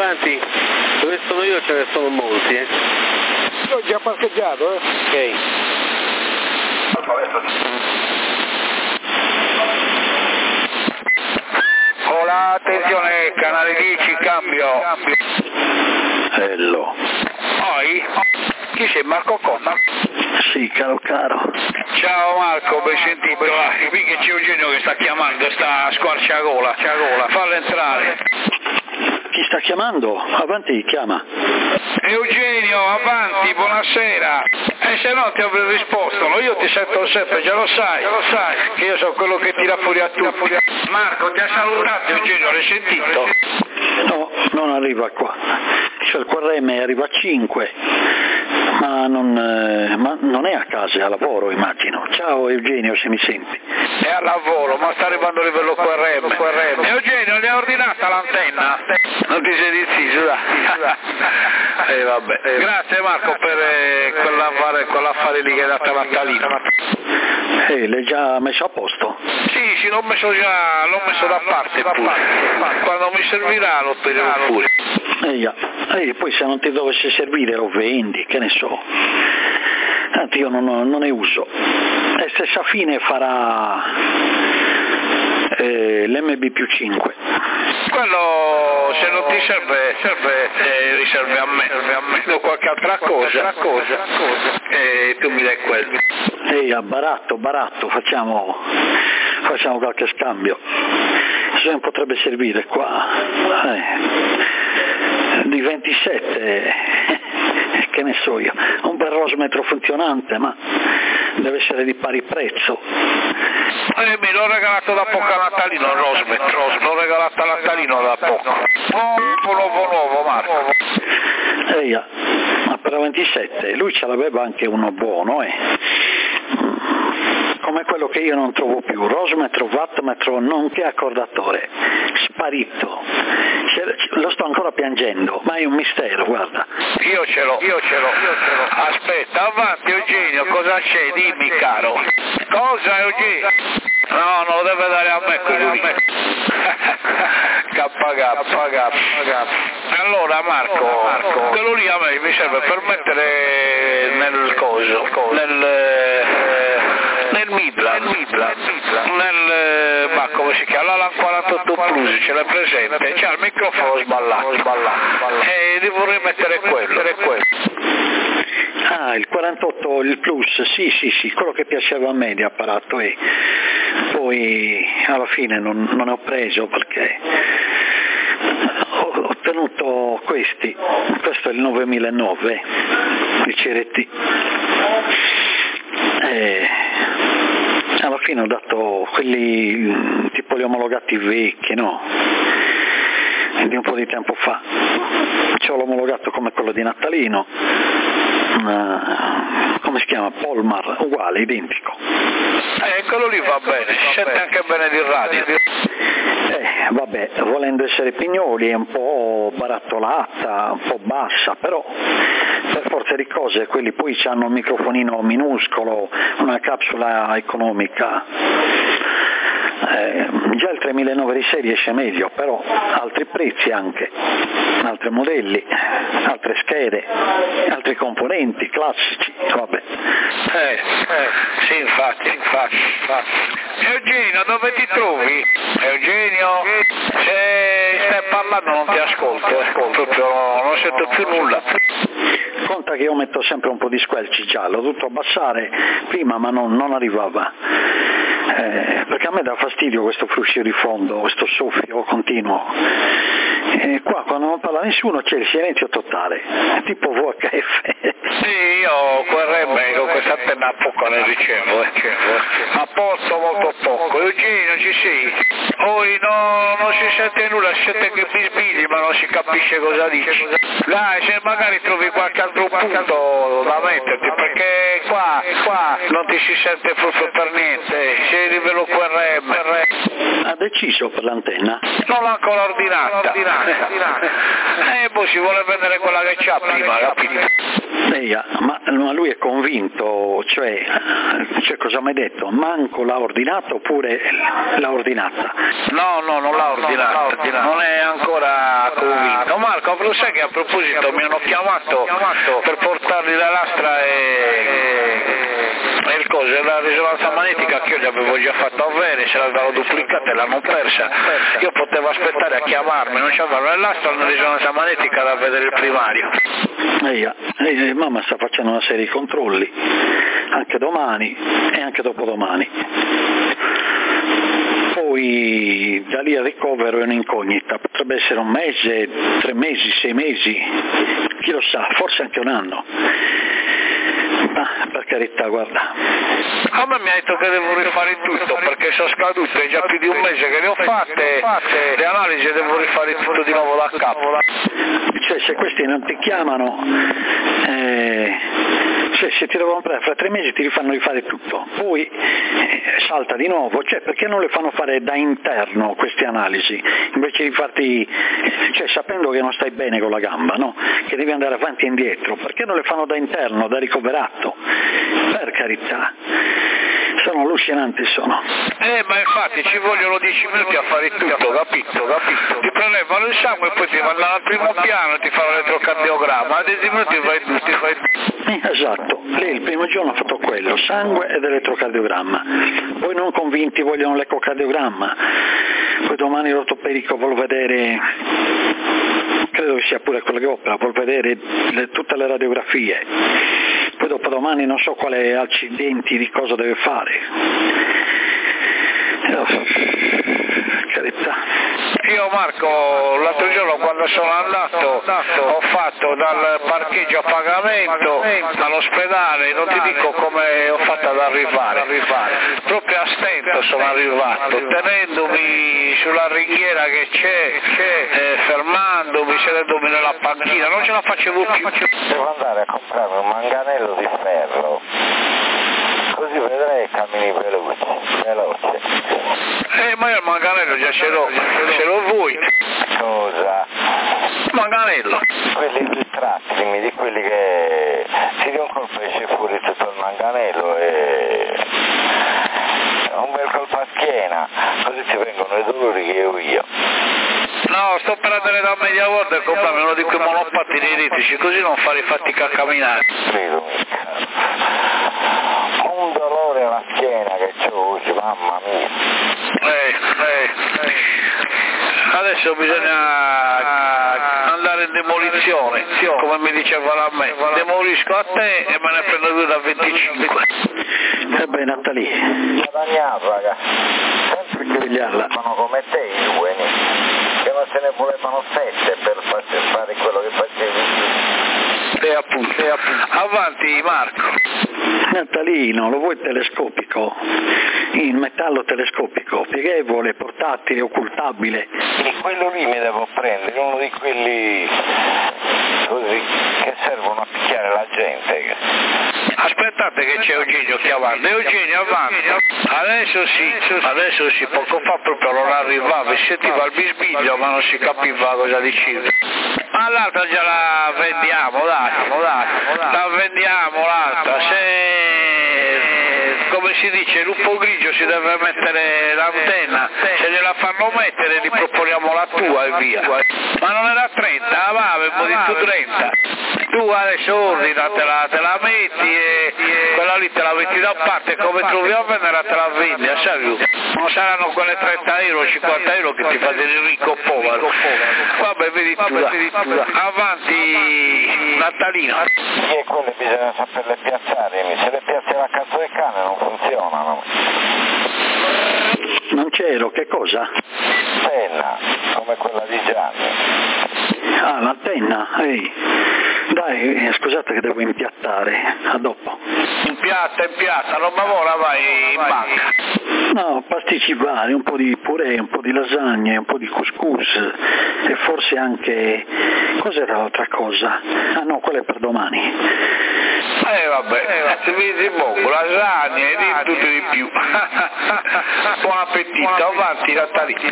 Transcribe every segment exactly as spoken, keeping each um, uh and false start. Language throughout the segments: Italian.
avanti, dove sono io ce ne sono molti, eh. Ho già parcheggiato, eh. Ok. Hola, attenzione, canale dieci, cambio. Hello. Oi? Chi sei, Marco Conna? Sì, caro caro. Ciao Marco, ben sentito. Qui che c'è Eugenio che sta chiamando, sta squarciagola. Fallo entrare. Chi sta chiamando? Avanti, chiama. Eugenio, avanti, buonasera. E se no ti avrei risposto, no? Io ti sento sempre, già lo sai, lo sai, che io sono quello che tira fuori a tutti. Marco, ti ha salutato Eugenio, l'hai sentito? No, non arriva qua. Cioè il Q R M arriva a cinque, ma non, eh, ma non è a casa, è a lavoro immagino. Ciao Eugenio, se mi senti. È a lavoro, ma sta arrivando a livello Q R M. Eugenio, gli ha ordinata l'antenna? Non ti sei deciso, dai. Eh, vabbè. Grazie Marco per eh, quell'affare, quell'affare lì che hai dato a Nattalino. Eh, l'hai già messo a posto? Sì, sì, l'ho messo già, l'ho messo da parte pure. Quando mi servirà lo tirerò fuori. Eia, e poi se non ti dovesse servire lo vendi, che ne so. Tanto io non, non ne uso. E stessa fine farà eh, l'M B più cinque. Quello se non ti serve, serve eh, riserve a me, serve a me. Do qualche altra cosa, cosa, cosa. E tu mi dai quello. Ehi, a baratto, baratto, facciamo, facciamo qualche scambio. Se non potrebbe servire qua. Eh, di ventisette, che ne so io, un bel rosmetro funzionante, ma deve essere di pari prezzo. Eh, me l'ho regalato da poco a Natalino il rosmetro, l'ho regalato a Natalino da poco. Nuovo, nuovo, nuovo, Marco. Ehi, ma per la ventisette, lui ce l'aveva anche uno buono, eh. Come quello che io non trovo più, rosmetro, wattmetro, nonché accordatore, sparito. Lo sto ancora piangendo, ma è un mistero, guarda. Io ce l'ho, io ce l'ho, io ce l'ho. Aspetta, avanti Eugenio, cosa c'è? Dimmi caro. Cosa Eugenio? No, non lo deve dare a me quello lì. K K. Allora Marco, Marco, quello lì a me mi serve per mettere nel coso, nel... nel Midland, nel, ma come si chiama, l'Alan quarantotto Plus, ce l'hai presente? C'ha il microfono sballato, sballato, e li vorrei mettere quello, quello. Ah, il quarantotto, il Plus, sì, sì, sì, quello che piaceva a me di apparato, e poi alla fine non, non ne ho preso perché ho, ho tenuto questi, questo è il novantanove, il C R T. E alla fine ho dato quelli tipo li omologati vecchi, no? Di un po' di tempo fa. Ci ho l'omologato come quello di Natalino, uh, come si chiama? Polmar, uguale, identico. Eh, quello lì va bene, si sente anche bene di radio. Eh, vabbè, volendo essere Pignoli è un po' barattolata, un po' bassa, però per forza di cose quelli poi hanno un microfonino minuscolo, una capsula economica. Eh, già il tremilanove di serie esce meglio, però altri prezzi anche, altri modelli, altre schede, altri componenti classici, vabbè. Eh, eh, sì, infatti, infatti, infatti. Eugenio, dove ti trovi? Eugenio, se stai parlando non ti ascolto, ascolto proprio, non sento più nulla. Conta che io metto sempre un po' di squelci giallo, ho dovuto abbassare prima ma non, non arrivava, eh, perché a me dà fastidio questo fruscio di fondo, questo soffio continuo. E qua quando non parla nessuno c'è il silenzio totale, tipo V H F. Sì, io vorrei con questa antenna a poco ne ricevo, eh. A posto, molto poco. Eugenio, ci sei? Poi no, non si sente nulla, si sente che bisbigli ma non si capisce cosa dici. Dai, se magari trovi qualche altro punto da metterti, perché qua, qua non ti si sente proprio per niente, sei a livello Q R M. Ha deciso per l'antenna? Non l'ha ancora ordinata. Eh, poi si vuole prendere quella che c'ha prima, capito? Eia, ma, ma lui è convinto, cioè, cioè cosa mi hai detto? Manco l'ha ordinato oppure l'ha ordinata? No, no, non l'ha ordinata, non è ancora convinto. Marco, lo sai che a proposito mi hanno chiamato per portargli la lastra e, e il coso, la risonanza magnetica che io gli avevo già fatto avere, se l'avevano duplicata e l'hanno persa. Io potevo aspettare a chiamarmi, non c'avevano la lastra, una risonanza magnetica da vedere il primario. Eia, eia, mamma sta facendo una serie di controlli, anche domani e anche dopodomani. Poi da lì al ricovero è un'incognita, potrebbe essere un mese, tre mesi, sei mesi, chi lo sa, forse anche un anno. Ma per carità, guarda. A me mi ha detto che devo rifare tutto perché sono scadute, è già più di un mese che le ho fatte, le analisi devo rifare tutto di nuovo da capo. Cioè se questi non ti chiamano, eh, cioè se ti devono prendere fra tre mesi ti rifanno rifare tutto, poi eh, salta di nuovo, cioè perché non le fanno fare da interno queste analisi, invece di farti, cioè sapendo che non stai bene con la gamba, no? Che devi andare avanti e indietro, perché non le fanno da interno, da ricoverato? Per carità, sono allucinanti sono. Eh, ma infatti ci vogliono dieci minuti a fare tutto, capito, capito? Ti prelevano il sangue e poi ti mandano al primo piano e ti fanno l'elettrocardiogramma, a dieci minuti fai tutti, fai tutti. Esatto, lei il primo giorno ha fatto quello, sangue ed elettrocardiogramma, poi non convinti vogliono l'ecocardiogramma, poi domani l'ortopedico vuol vedere, credo che sia pure quello che opera, vuol vedere le, tutte le radiografie, poi dopodomani non so quale accidenti di cosa deve fare. Oh, carità. Io Marco l'altro giorno quando sono andato ho fatto dal parcheggio a pagamento all'ospedale, non ti dico come ho fatto ad arrivare, proprio a stento sono arrivato, tenendomi sulla ringhiera che c'è, eh, fermandomi, sedendomi nella panchina, non ce la facevo più. Devo andare a comprarmi un manganello di ferro, così vedrei che cammini veloce, veloce. Eh, ma io il manganello già ce l'ho, ce l'ho voi. Cosa? Manganello. Quelli ritrattili, di quelli che si di un colpo esce fuori tutto il manganello e un bel colpo a schiena, così ti vengono i dolori che ho io. No, sto per andare da Media World e comprarmi uno di quei monopattini elettrici, così non fare fatica a camminare. Credo, un dolore alla schiena che c'ho oggi, mamma mia. Eh, eh. Adesso bisogna andare in demolizione, come mi dicevano a me, demolisco a te e me ne prendo due da venticinque. E beh Natalì, Guadagnato raga, sempre che Pigliarla. fanno come te i due, che non se ne volevano sette per fare quello che facevi. E appunto, e appunto. Avanti Marco. Natalino, lo vuoi telescopico? In metallo telescopico, pieghevole, portatile, occultabile. E quello lì mi devo prendere, uno di quelli così che servono a picchiare la gente. Aspettate che c'è Eugenio chiamando. Eugenio avanti. Adesso sì, adesso sì, poco fa proprio non arrivava, si sentiva il bisbiglio ma non si capiva cosa diceva. Ma l'altra già la vendiamo, dai, dai, la vendiamo l'altra, se come si dice lupo grigio si deve mettere l'antenna, se gliela fanno mettere gli proponiamo la tua e via. Ma non era trenta, va, avevo detto trenta. Tu adesso ordina, te la, te la metti e quella lì te la metti da parte, come trovi a vendere te la vendi, sai? Non saranno quelle trenta euro, cinquanta euro che ti fa del ricco povero. Vabbè, vedi tu, vedi tu. Avanti Natalino. Sì, e quelle bisogna saperle piazzare, se le piazzi alla cazzo del cane non funzionano. Non c'ero, che cosa? Penna, come quella di Gianni. Ah, l'antenna, ehi. Dai, eh, scusate che devo impiattare, a dopo. Impiatta, impiatta, roba buona vai in banca. No, pasticci vari, un po' di purè, un po' di lasagne, un po' di couscous e forse anche... cos'era l'altra cosa? Ah no, quella è per domani. Eh vabbè, eh, ti vedi poco, lasagne e di tutto di più. Buon appetito, avanti Natalino.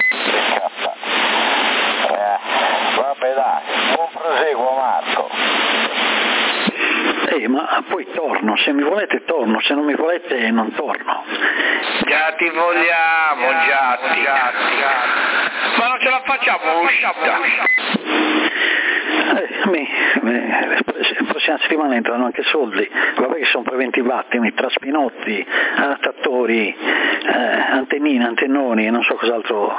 Eh, vabbè dai, buon proseguo Marco. Sì, ma poi torno, se mi volete torno, se non mi volete non torno. Già ti vogliamo, già ti. Ma non ce la facciamo uscita. Eh, mi, mi, la prossima settimana entrano anche soldi, vabbè che sono preventivati, mi traspinotti, adattatori, eh, antennine, antennoni, non so cos'altro.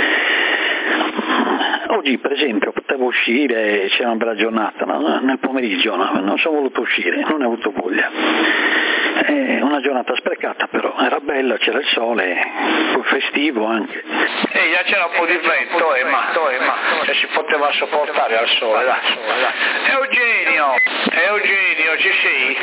Oggi per esempio potevo uscire, c'era una bella giornata, no? Nel pomeriggio no? Non sono voluto uscire, non ne ho avuto voglia. È una giornata sprecata però, era bella, c'era il sole, poi festivo anche. E già c'era un po' di vento, eh, ma, eh, ma cioè, si poteva sopportare al sole, dai. Eugenio, Eugenio, ci sei?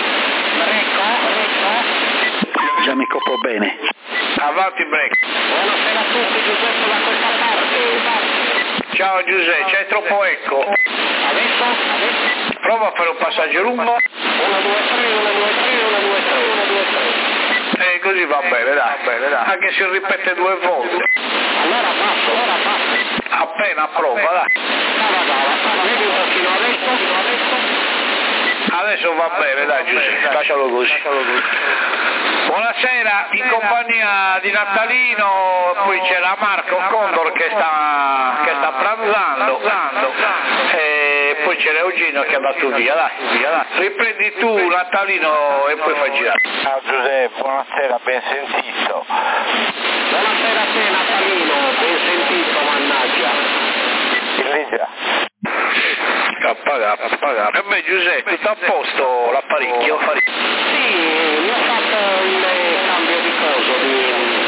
Già mi copro bene. Avanti break. Buonasera a tutti, Giuseppe da questa parte. Ciao Giuseppe, c'è troppo eco. Adesso? Adesso? Prova a fare un passaggio lungo. uno, due, tre, uno, due, tre, uno, due, tre, uno, due, tre. E così va bene, dai, bene, dai. Anche se ripete due volte. Allora passo, allora passo. Appena prova, dai. Cava, cava, cava, vedi un pochino adesso, adesso. Adesso va bene, dai Giuseppe, lascialo così. Buonasera, in compagnia di Natalino, poi c'è la Marco Condor che sta, che sta pranzando, e poi c'è Eugenio che è andato via, dai, via, dai. Riprendi tu Natalino e poi fai girare. Ciao Giuseppe, buonasera, ben sentito. Buonasera a te Natalino, ben sentito, mannaggia. Il già. Appagato, appagato. E beh Giuseppe, tutto a posto l'apparecchio? Sì, mi ho fatto il cambio di coso, di,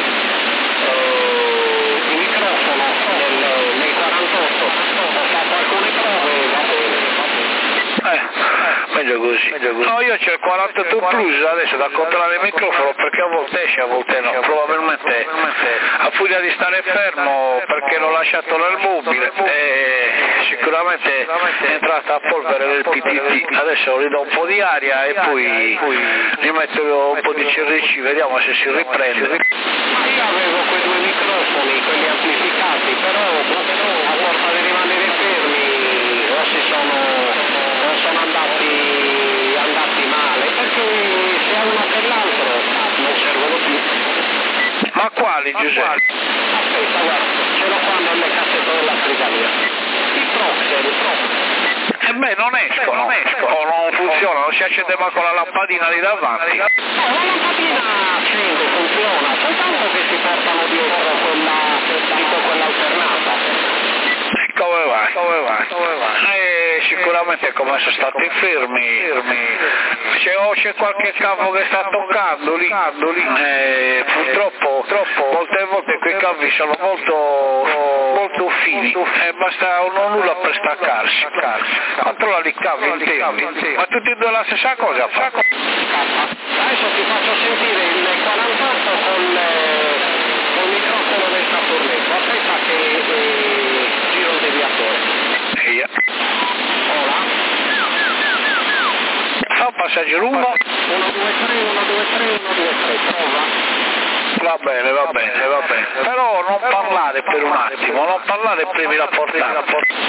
eh, di microfono nel, nel quarantotto. Ho fatto alcune prove, va bene, va bene. Eh, meglio così, meglio così. No, io c'ho il quarantotto Plus adesso da controllare il microfono perché a volte esce, a volte no. Probabilmente a furia di stare fermo perché l'ho lasciato nel mobile e sicuramente è entrata a polvere del P T T. Adesso gli do un po' di aria e poi gli metto un po' di C R C, vediamo se si riprende. Ma io avevo quei due microfoni, quelli amplificati, però a forza di rimanere fermi o si sono, o sono andati, andati male, perché sia uno che l'altro non servono più. Ma quali Giuseppe? Aspetta, guarda, ce l'ho qua nelle cassette della scrivania. Il Proxer, il Proxer. E beh, non escono, non escono, non funziona, non si accende mai con la lampadina di davanti. No, la lampadina accende, funziona, soltanto che si portano dietro quella, tipo quella alternata. Come va? Come va? Come va? Eh, sicuramente come sono stati fermi, fermi. C'è, oh, c'è qualche cavo che sta toccando lì, lì. Eh, purtroppo, troppo, molte volte quei cavi sono molto, molto fini, eh, basta uno nulla per staccarsi. Controlla i cavi interi, ma tutti e due la stessa cosa fa. Adesso ti faccio sentire il quarantotto con il microfono del Saturnetto, aspetta che eh, giro il deviatore. Via. Ora. Fa un passaggio lungo. uno, due, tre, uno, due, tre, uno, due, tre, prova. Va bene, va bene, va bene. Però non parlare per un attimo, non parlare premi la portata.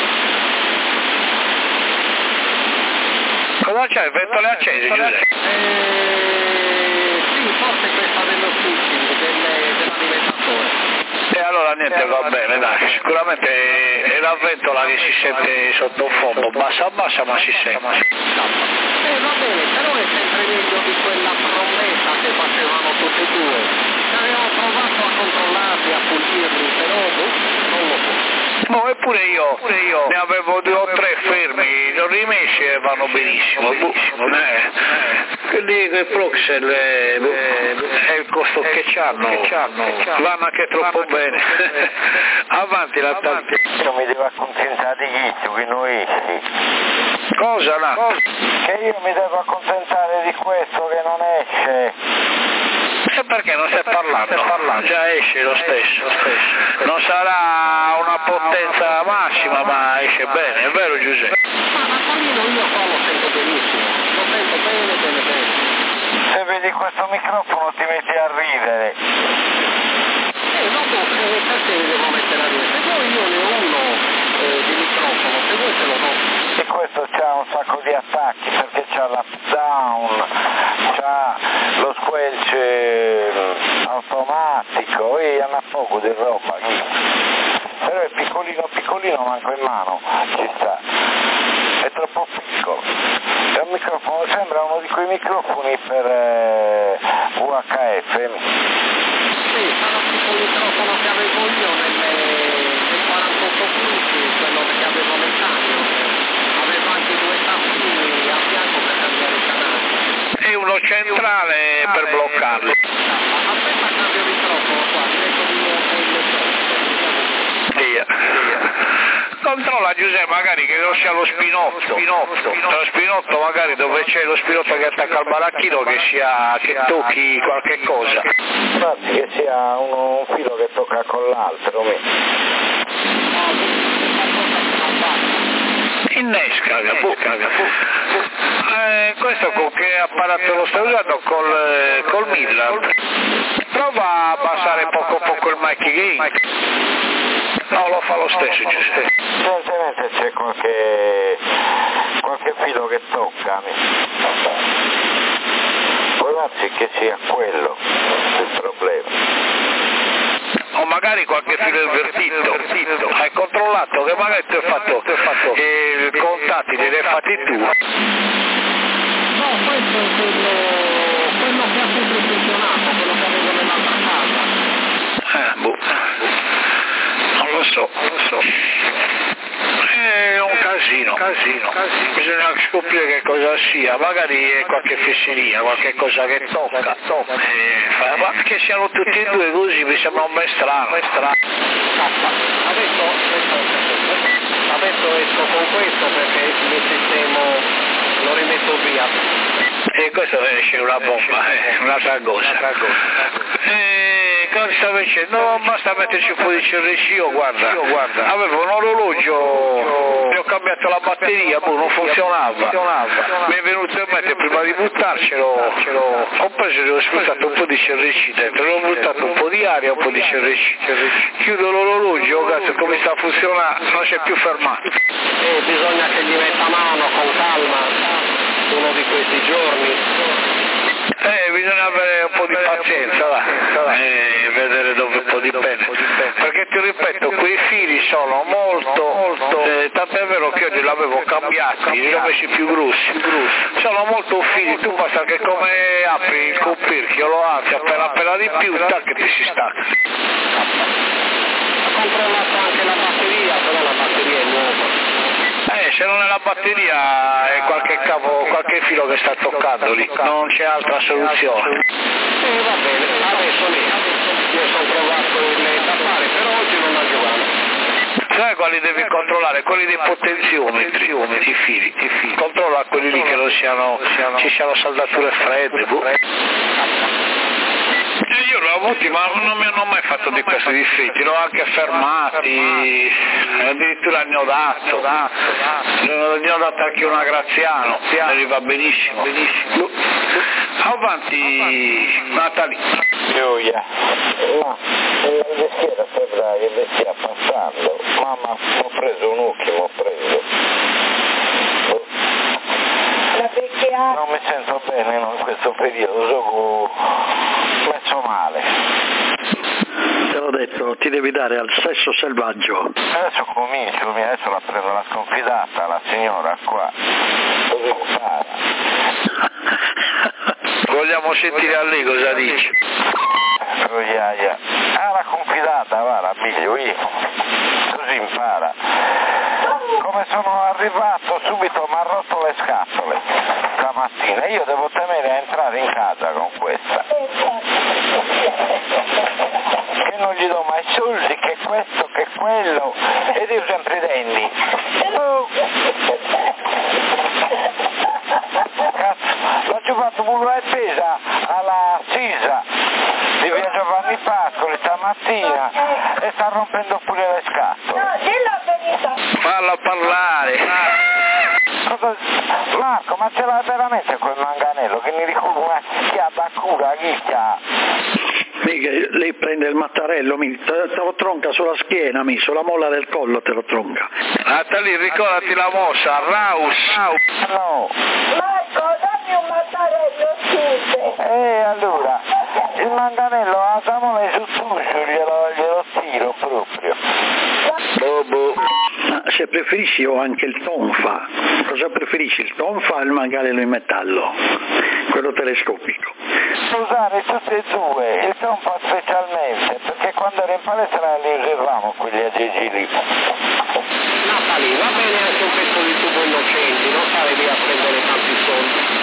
Cosa c'è? Ventole accese, Giuseppe? Eh, sì, forse questa dello switching, dell'alimentatore. E allora niente, va bene, dai, sicuramente è la ventola che si sente sottofondo, bassa bassa ma si sente. Eh va bene, però è sempre meglio di quella promessa che facevano tutti e due. Avevamo provato a controllarli, a pulirli, però non lo so. No, eppure io, pure io ne avevo due o tre fermi, li ho rimessi e vanno benissimo. Eh, quelli che Proxel è, è il costo che c'hanno, vanno anche troppo bene. Avanti la tante. Io mi devo accontentare di chi, che non esci. Cosa là? Che io mi devo accontentare di questo che non esce. E perché non stai parlando? parlando? Già esce lo stesso, lo stesso. Non sarà una potenza massima, ma esce bene, è vero Giuseppe? Ma Natalino io qua lo sento benissimo, lo sento bene, bene, bene. Se vedi questo microfono ti metti a ridere. Eh, dopo eh, perché mi devo mettere a ridere? Se vuoi io ne ho uno eh, di microfono, se vuoi te lo do. E questo c'ha un sacco di attacchi perché c'ha la poco di roba, però è piccolino piccolino, manco in mano, ci sta, è troppo piccolo, è un microfono, sembra uno di quei microfoni per eh, U H F. Sì, sarà tipo il microfono che avevo io nelle, nel quarantotto quindici, quello che avevo meccanico, avevo anche due tastini a fianco per cambiare i canali. E uno centrale per bloccarlo. Aspetta, cambio il microfono qua, metto di nuovo il microfono. Via. Controlla Giuseppe magari che non sia lo spinotto, spinotto, lo spinotto magari dove c'è lo spinotto che attacca al baracchino che sia che tocchi qualche cosa. Infatti che sia uno, un filo che tocca con l'altro. Innesca, capo, capo. Eh, questo con che apparato lo stai usando? Col, col Midland. Prova a abbassare poco poco il mic gain. No, lo fa lo stesso, Giuseppe. Evidentemente c'è qualche qualche filo che tocca. Può darsi che sia quello il problema. O magari qualche filo invertito. Hai controllato che magari ti hai fatto, fatto eh, i contatti, li hai fatti tu. No, questo è quello, quello che ha sempre funzionato, quello che avevo nell'altra casa. Eh, boh. Non lo so, non lo so. È un casino, casino, casino. Bisogna scoprire che cosa sia, magari è qualche fesseria, qualche cosa che tocca, tocca. Eh, fa, ma che siano tutti e due così mi sembra un po' strano, strano. Adesso, adesso, adesso esco con questo perché il sistema lo rimetto via. E questo esce una bomba, eh, un'altra cosa. Un'altra cosa. Eh, cosa stavo dicendo? Non basta metterci un po' di C R C, io guarda, io guarda, avevo un orologio, ne ho cambiato la batteria, boh, non funzionava. Mi è venuto in mente prima di buttarcelo, ho preso e ho sputato un po' di C R C dentro, l'ho buttato un po' di aria, un po' di C R C. Chiudo l'orologio, cazzo, come sta a funzionare, non si è più fermato. E bisogna che gli metta mano con calma uno di questi giorni. Eh, bisogna avere un po' di pazienza, va, e vedere dove un po' dipende. Perché ti ripeto, quei fili sono molto, molto, eh, tant'è vero che io li avevo cambiati, li ho messi più grossi, sono molto fili, tu basta che come apri il coperchio, lo alzi appena appena di più, tac, ti si stacca. Ha controllato anche la batteria, però la batteria è nuova. Eh, se non è la batteria è qualche cavo, qualche filo che sta toccando lì, non c'è altra soluzione. Eh, va bene, adesso lì, io sono trovato il da fare, però oggi non ha giocato. Sai quali devi controllare? Quelli dei potenziometri, i fili, i fili. Controlla quelli lì che non siano, ci siano saldature fredde, boh. Io l'ho avuti ma non mi hanno mai fatto di questi difetti, l'ho anche fermati, addirittura ne ho dato, ne ho dato anche una Graziano, mi va benissimo, benissimo. Avanti Natali. Gioia, no, nella schiera sembra che le stia passando, mamma ho preso un occhio, ho preso. Non mi sento bene no, in questo periodo, sono messo male. Te l'ho detto, ti devi dare al sesso selvaggio. Adesso comincio, adesso la prendo la sconfidata, la signora qua. Così impara. Vogliamo sentire a lei cosa dice. Roiaia. Ah, la confidata, va, la piglio io. Così impara. Come sono arrivato subito mi ha rotto le scatole stamattina, io devo temere a entrare in casa con questa. Che non gli do mai soldi, che questo, che quello, ed io sempre i denti. Oh. Cazzo, l'ho giocato pure e pesa alla Sisa di via Giovanni Pascoli stamattina e sta rompendo pure le scatole. Falla parlare. Cosa... Marco, ma ce l'ha veramente quel manganello che mi ricorda chi ha da cura, chi ha? Mica, lei prende il mattarello, mi, te, te lo tronca sulla schiena, mi, sulla molla del collo te lo tronca. Natali, ricordati la mossa, Raus. No. Marco, dammi un mattarello, scusa. Eh, allora, il manganello a Samola su Tuscio glielo, glielo tiro proprio. Boh, boh. Ma se preferisci ho anche il tonfa. Cosa preferisci, il tonfa o il manganello in metallo? Quello telescopico. Usare tutti e due, il tonfa specialmente, perché quando ero in palestra li usavamo quegli aggeggi lì. Napoli, va bene anche un pezzo di tubo innocenti, non stare lì a prendere tanti soldi.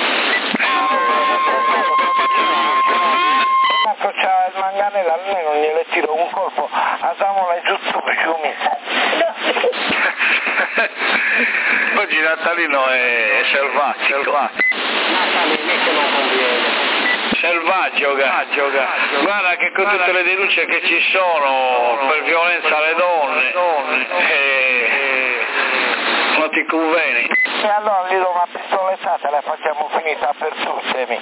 Marco c'ha il manganello, almeno gliele tiro un colpo a Samola e giusto fiumi. Oggi Natalino è selvatico. Napoli, lì che non conviene. Selvaggio, gaggio, gaggio. Guarda che con tutte le denunce che ci sono per violenza alle donne, eh, non ti conviene. E allora gli do una pistolettata e la facciamo finita per tutti.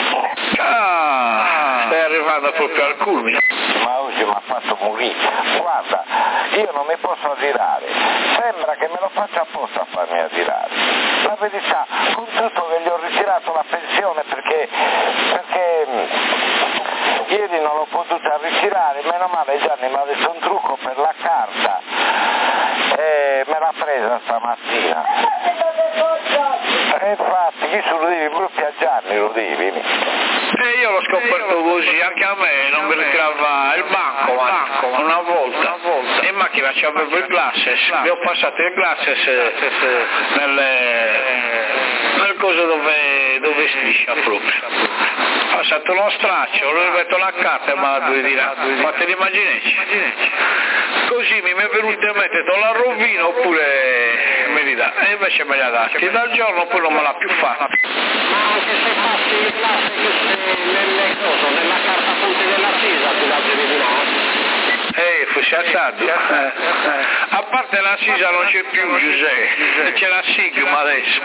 Ah, stai arrivando proprio al culmine. Ma oggi mi ha fatto morire. Guarda, io non mi posso adirare. Sembra che me lo faccia apposta a farmi adirare. La verità, con tutto che gli ho ritirato la pensione perché, perché mh, ieri non l'ho potuta ritirare, meno male Gianni mi ha detto un trucco per la carta e me l'ha presa stamattina. E infatti chi su lo devi proprio a Gianni lo devi. E io l'ho scoperto così, anche a me non mi ritirava il banco, banco una volta, una volta. In macchina c'avevo il glasses, mi ho passato il glasses nelle, nel coso dove, dove striscia proprio. Ho passato uno straccio, lo rimetto la carta e me la devi dire, ma te l'immagini? Così mi è venuto in mente, te la rovino oppure mi ridà, e invece me li ha dati, dal giorno poi non me l'ha più fatta. Ma anche se passi il classe nelle cose, nella carta punti dell'accisa ti la devi di no? Eh, fu saltato. Eh. A parte l'assisa non c'è più, Giuseppe, c'è la Sigma adesso,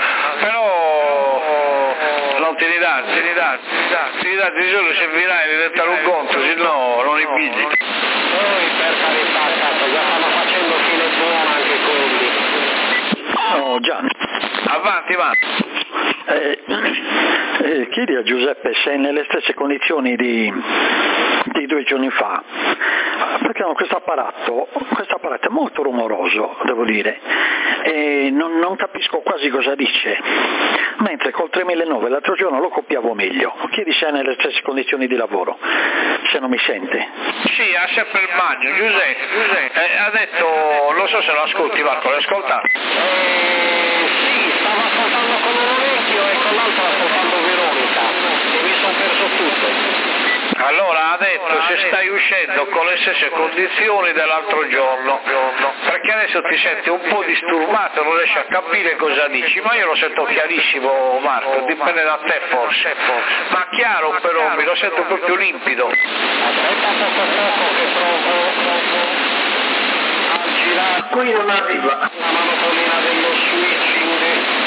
però non te li dà, te li dà, te li dà di solo se virai diventare un conto, se no non li pigli. Poi per carità, cazzo, già stanno facendo fine buona anche quelli. Oh Gianni. Avanti, avanti. Eh, eh, chiedi a Giuseppe se è nelle stesse condizioni di, di due giorni fa, perché no, questo apparato, questo apparato è molto rumoroso, devo dire, e non, non capisco quasi cosa dice, mentre col tremilanove l'altro giorno lo copiavo meglio. Chiedi se è nelle stesse condizioni di lavoro, se non mi sente. Sì, ha sempre il bagno, Giuseppe, Giuseppe eh, ha detto, lo so se lo ascolti Marco, l'hai ascoltato? Eh, sì, stavo ascoltando con un orecchio e con l'altro ascoltando Veronica e mi sono perso tutto. Allora ha detto se stai uscendo con le stesse condizioni dell'altro giorno, perché adesso ti senti un po' disturbato, non riesci a capire cosa dici, ma io lo sento chiarissimo Marco, dipende da te forse, ma chiaro però, mi lo sento proprio limpido. Aspetta poco poco che provo a girare. Qui non arriva. La manopolina dello switching.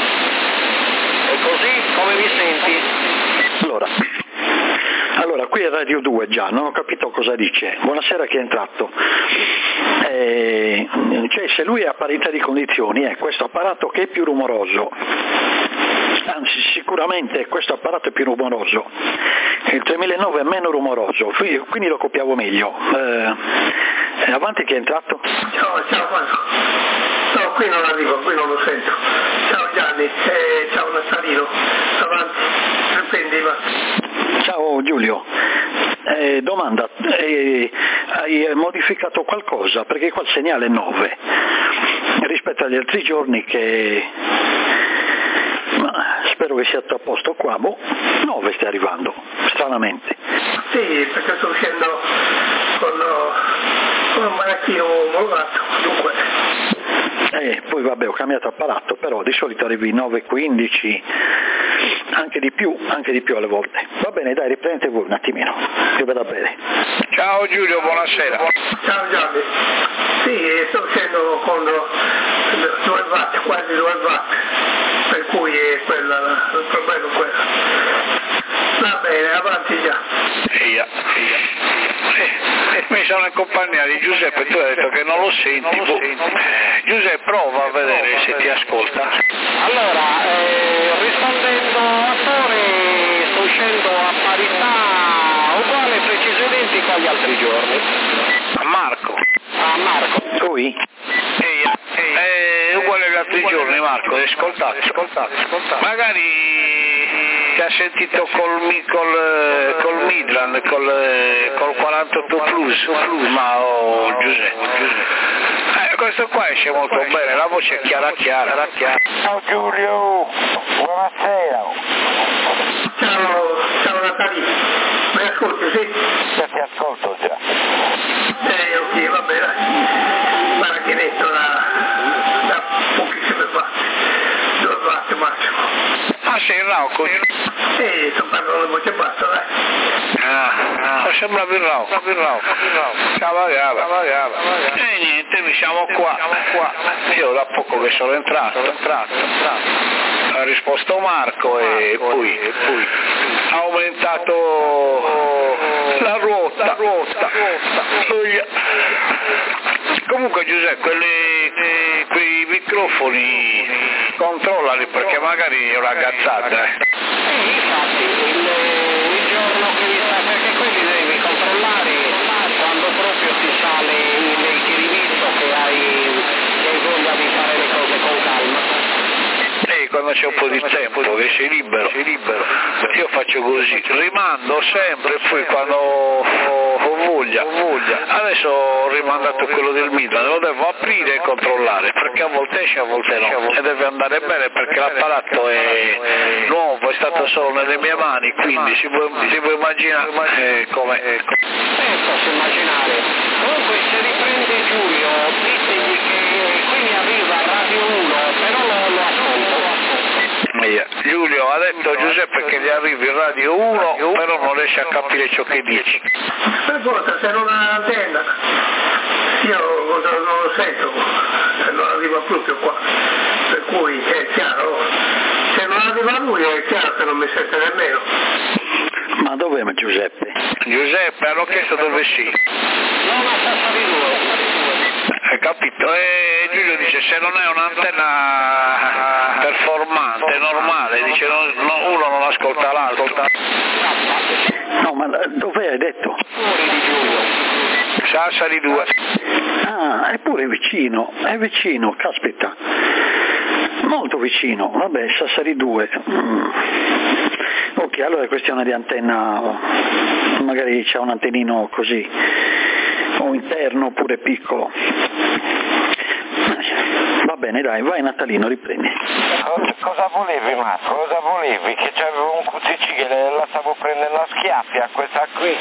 E così come mi senti? Allora, allora qui è Radio due già, non ho capito cosa dice. Buonasera, chi è entrato? Eh, cioè se lui è a parità di condizioni è questo apparato che è più rumoroso, anzi sicuramente questo apparato è più rumoroso, il tremilanove è meno rumoroso, quindi lo copiavo meglio. Eh, avanti, chi è entrato? Ciao, ciao Marco. No, qui non arrivo, qui non lo sento. Ciao Gianni, eh, ciao Natalino. Avanti, riprendi, va. Ciao Giulio, eh, domanda, eh, hai modificato qualcosa? Perché qua il segnale è nove rispetto agli altri giorni che, ma spero che sia tutto a posto qua, boh, nove stai arrivando, stranamente. Sì, perché sto uscendo con, con un baracchino omologato, dunque. Eh, poi vabbè, ho cambiato apparato, però di solito arrivi nove quindici, anche di più, anche di più alle volte. Va bene, dai, riprendete voi un attimino, che vada bene. Ciao Giulio, buonasera. Ciao Gianni. Sì, sto uscendo con due watt, quasi due watt, per cui è quella, il problema è quello. Va bene, avanti già. Via, via. Mi sono in compagnia di Giuseppe, tu hai detto che non lo senti, non lo senti. Giuseppe prova a vedere se ti ascolta. Allora, eh, rispondendo a Tore, sto uscendo a parità uguale, preciso identico agli altri giorni. Marco. Ah, Marco. Lui? Ehi, ehi, è uguale agli altri giorni, Marco, hai ascoltato, ascoltato, ascoltato. Magari ti ha sentito col, col, col Midland, col, col quarantotto plus, ma oh, Giuseppe, Giuseppe. Eh, questo qua esce molto bene, la voce è chiara chiara, chiara. Ciao Giulio, buonasera. Ciao, ciao Natalino, mi ascolti, sì? Io ti ascolto già. Eh, ok, va bene, macchinetto da, da pochissime parti, due parti massimo. Ah, sei in Rauco? Sì, sto parlando di voce bassa, dai. Ah, ah, sembra più Rauco, più Rauco, più Rauco. Cavagava, cavagava. E niente, mi siamo qua, qua. Io da poco che sono entrato, entrato, entrato. Ha risposto Marco e poi, e poi ha aumentato la ruota, la ruota. Comunque Giuseppe, quelli, quei microfoni controllali perché magari è una cazzata. Eh. Eh, infatti, il, il giorno che mi sta, perché quelli devi controllare quando proprio ti sale il, il chirivisto che hai, che hai voglia di fare le cose con calma. E quando c'è un po' di tempo, che sei libero, sei libero, io faccio così, rimando sempre e poi quando ho, ho voglia, ho voglia, adesso ho rimandato quello del Midland, lo devo aprire e controllare, perché a volte esce, a volte no, e deve andare bene perché l'apparato è nuovo, è stato solo nelle mie mani, quindi si può, si può immaginare eh, come... Eh, com- Eh, posso immaginare. Comunque se riprende Giulio, ditegli che qui mi arriva Radio uno, però non lo ascolto. Giulio ha detto Giuseppe che gli arrivi in Radio uno, però non riesce a capire ciò che dici. Per forza, se non ha l'antenna, io non lo sento, non arriva proprio qua, per cui è chiaro, se non arriva lui è chiaro che non mi sente nemmeno. Ma dov'è Giuseppe? Giuseppe, hanno chiesto dove sei. Non a Sassari due. Hai capito? E Giulio dice se non è un'antenna performante, normale, dice no, no, uno non ascolta l'altro. No, ma dov'è hai detto? Fuori di Giulio. Sassari due. Ah, è pure vicino, è vicino, caspita. Molto vicino, vabbè, Sassari due. Mm. Ok, allora è questione di antenna, magari c'è un antennino così, o interno oppure piccolo. Va bene, dai, vai Natalino, riprendi. Cosa, cosa volevi Marco? Cosa volevi? Che c'avevo un Q T C che la stavo prendendo a schiaffi a questa qui.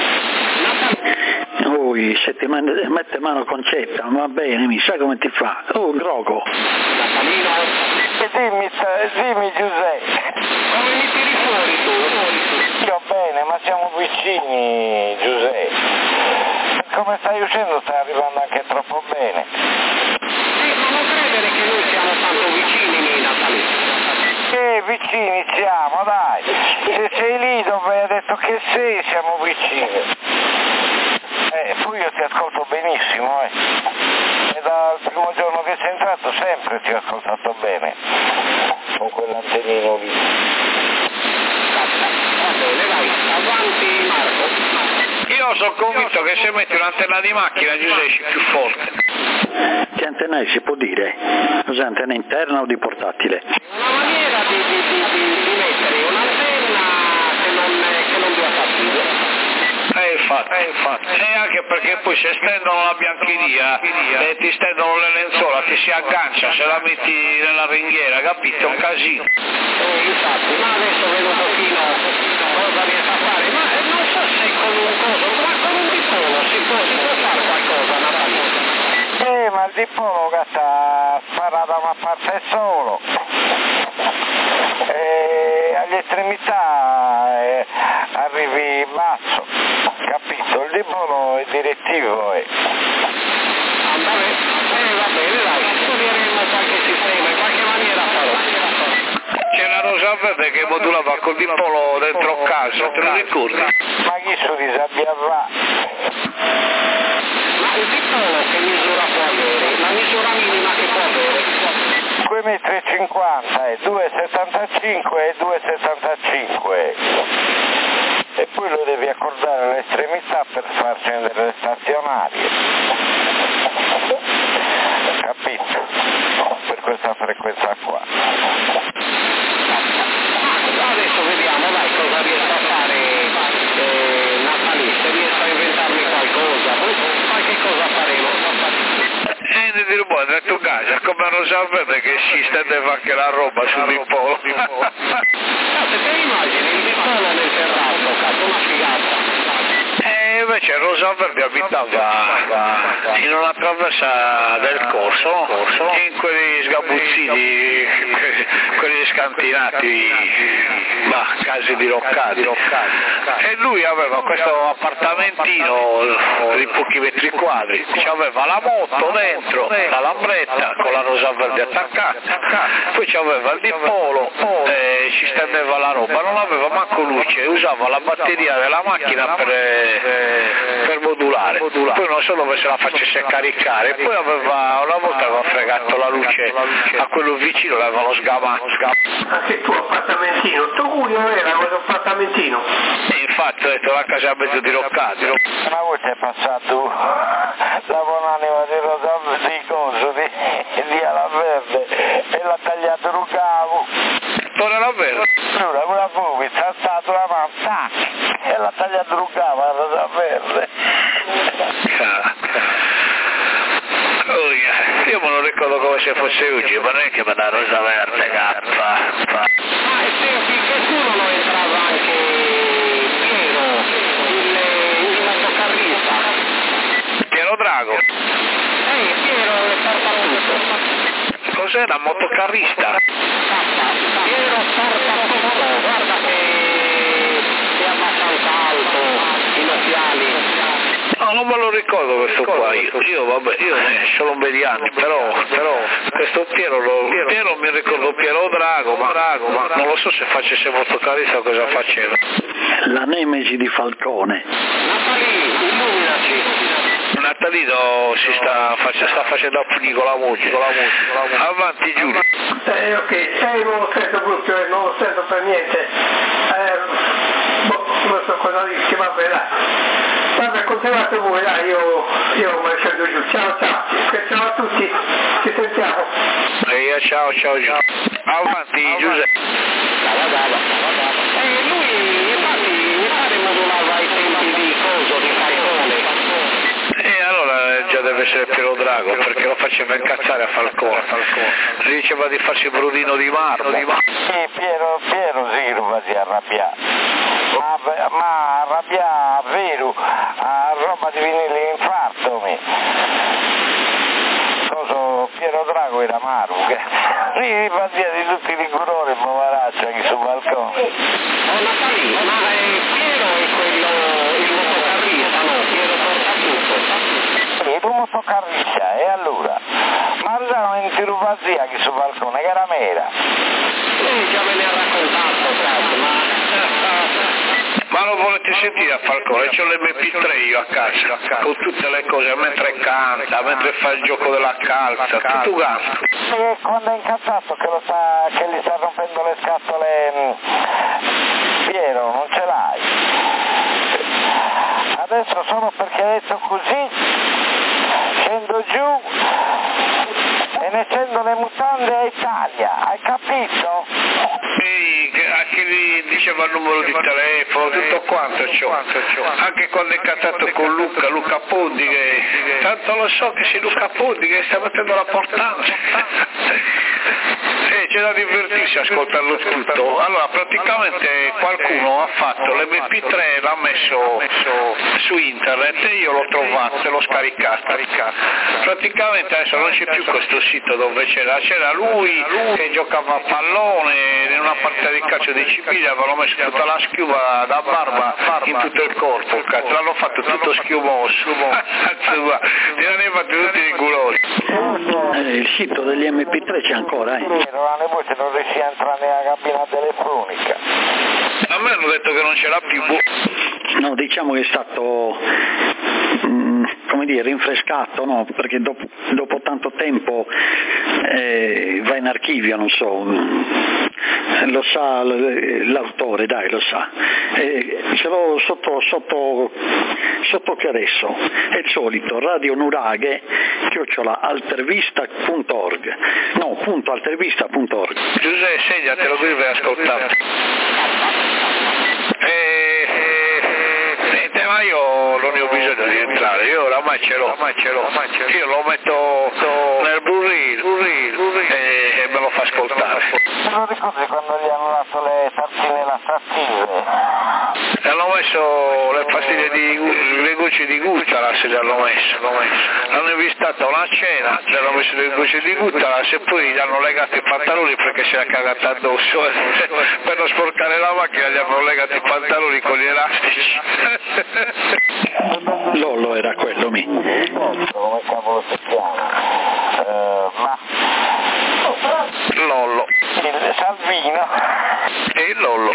Ui, se ti man- mette mano Concetta, va bene, mi sa come ti fa. Oh, Grogo. Natalino. E dimmi, dimmi Giuseppe. Come mi tiri fuori tu? Io bene, ma siamo vicini Giuseppe. Come stai uscendo stai arrivando anche troppo bene. Sì, ma non credere che noi siamo tanto vicini, Natalino. Eh, vicini siamo, dai. Se sei lì dove hai detto che sei, siamo vicini. Eh, poi io ti ascolto benissimo, eh. E dal primo giorno che sei entrato sempre ti ho ascoltato bene. Con quell'antennino lì. Va bene, dai, avanti Marco. Io sono convinto che se metti un'antenna di macchina Giuseppe esci più forte. Che antenna è, si può dire? Cos'è, antenna interna o di portatile? Una maniera di, di, di, di, di mettere un'antenna che non, che non dia fastidio. Eh infatti, eh infatti, e anche perché poi se stendono la biancheria e ti stendono le lenzuola, ti si aggancia, se la metti nella ringhiera, capito? È un casino. Eh, infatti, ma adesso vedo un pochino cosa riesce a fare, ma non so se con un coso, ma con un dipolo si può, si può fare qualcosa, Natalino. Eh, ma il dipolo che sta sparato da una parte solo. E agli estremità eh, arrivi basso, capito? Il dipolo è direttivo. Eh. Andare, eh va bene, dai, studieremo qualche sistema, in qualche maniera farò. C'è la rosa verde che modulava col dipolo dentro casa, te lo ricordi? Ma chi su disabia va? Ma il dipolo che misura può avere? La misura minima che può avere? due metri e cinquanta, eh, due virgola settantacinque e due virgola settantacinque. E poi lo devi accordare all'estremità per farcene delle stazionarie, capito? Per questa frequenza qua. Adesso vediamo dai cosa riesco a fare, eh, Natali, se riesco a inventarmi qualcosa, qualche cosa faremo. E ne dirò, buono, nel tuo caso, come non sapete che si stendeva anche la roba su di polo. Cazzo, che immagini, il polo nel terrazzo, cazzo, una figata. E invece Rosa Verde abitava in una traversa del corso, in quegli sgabuzzini, quelli scantinati, ma casi diroccati. E lui aveva questo appartamentino di pochi metri quadri, aveva la moto dentro, la lambretta con la Rosa Verde attaccata, poi c'aveva il dipolo e ci stendeva la roba, non aveva manco luce, usava la batteria della macchina per per modulare, poi non so dove se la facesse caricare, poi aveva una volta aveva fregato la luce a quello vicino, l'avevano sgamato. Anche il tuo appartamentino, tu non era questo appartamentino? E infatti ho detto la casa a mezzo diroccata. Una volta è passato la buonanima di Rosa di Coso di, di Ala Verde e l'ha tagliato un cavo. Torna la verde? Allora, una fuga, c'è stato la manta e l'ha tagliato un cavo a Rosa Verde. Ah. Oh, yeah. Io me lo ricordo come se fosse oggi, ma non è che me la Rosa Verde, cazzo. Ah, e senti, che tu non entrava anche Piero, il, il motocarrista? Piero Drago? Ehi, Piero è portatutto. Cos'era, motocarrista? Piero portatutto, guarda che è abbastanza alto, in occhiali. No, non me lo ricordo questo qua, io, io vabbè, io sono un po' di anni, però, però questo Piero, lo, Piero mi ricordo Piero Drago, ma, Drago, ma non lo so se facesse motocarrista o cosa faceva. La nemesi di Falcone. Natalì, illuminaci. Natalino si sta, face, sta facendo appugni con la voce. Avanti Giulio. Eh, ok, eh, non lo sento brutto, eh, non lo sento per niente. Eh, boh, non so cosa dici, vabbè dai. Vabbè, continuate voi, dai, io, io mi scendo giù. Ciao, ciao. Ciao a tutti, ci sentiamo. E ciao, ciao Giulio. Avanti Giuseppe. E lui, infatti, mi pare modulava ai tempi di coso, di Falcone. E allora già deve essere Piero Drago, perché lo faceva incazzare a Falcone. Gli diceva di farsi il brodino di marmo. Sì, Piero, Piero Sirva si arrabbia, ma, ma arrabbia vero, a roba di venire infarto mi. Coso, Piero Drago era Maru, che ripazzia di tutti i rigorori, poveraccio, anche sul balcone. Oh Natalì, ma eh, Piero è quello, il motocarrista, no? Piero portatutto. Sì, un motocarrista, e allora? Ma usavano in tirupazia che sul balcone, che era mera. Lui già me ne ha raccontato, cazzo, ma... Ma lo volete sentire a Falcone? C'ho l'emme pi tre io a casa, con tutte le cose, mentre canta, mentre fa il gioco della calza, tutto canto. E quando è incazzato che, lo sta, che gli sta rompendo le scatole, Piero, non ce l'hai. Adesso solo perché hai detto così, scendo giù e ne scendo le mutande a Italia, hai capito? Sì, anche lì diceva il numero di telefono, tutto quanto c'ho. Anche quando è cantato con Luca, Luca Pondi, che tanto lo so che sei Luca Pondi che sta mettendo la portata. Eh, c'è da divertirsi a ascoltarlo tutto. Allora, praticamente qualcuno ha fatto l'emme pi tre, l'ha messo su internet e io l'ho trovato e l'ho scaricato. Praticamente adesso non c'è più questo sito dove c'era, c'era lui che giocava a pallone in una partita di calcio di Cipiglia, avevano messo tutta la schiuma da barba in tutto il corpo, cazzo, l'hanno fatto tutto schiumoso. Ti hanno fatto tutti i rigorosi. Eh, il sito degli emme pi tre c'è ancora, eh? La nipote non riuscì a entrare nella cabina telefonica. A me hanno detto che non c'era più. No, diciamo che è stato, mh, come come dire, rinfrescato, no? Perché dopo, dopo tanto tempo eh, va in archivio, non so, lo sa l'autore, dai, lo sa. Eh, ce l'ho sotto, sotto, sotto che adesso, è il solito, radio nuraghe, chiocciola altervista punto org, no, punto altervista punto org. Giuseppe, segnatelo qui per ascoltare. E, e, e, ma io non ne ho bisogno di entrare, io oramai ce l'ho, oramai ce l'ho, oramai ce l'ho. Io lo metto nel burrino e, e me lo fa ascoltare. Te lo ricordi quando gli hanno dato le tartine lattative? E hanno messo le pastiglie di le gocce di Guttaras, le hanno messo, hanno messo. Hanno invitato a una cena, gli hanno messo le gocce di Guttaras e poi gli hanno legato i pantaloni perché si era cagata addosso. Per non sporcare la macchina gli hanno legato i pantaloni con gli elastici. Lollo era quello, mi. Come cavolo si chiama? Uh, ma... Lollo. Il Salvino. E il Lollo.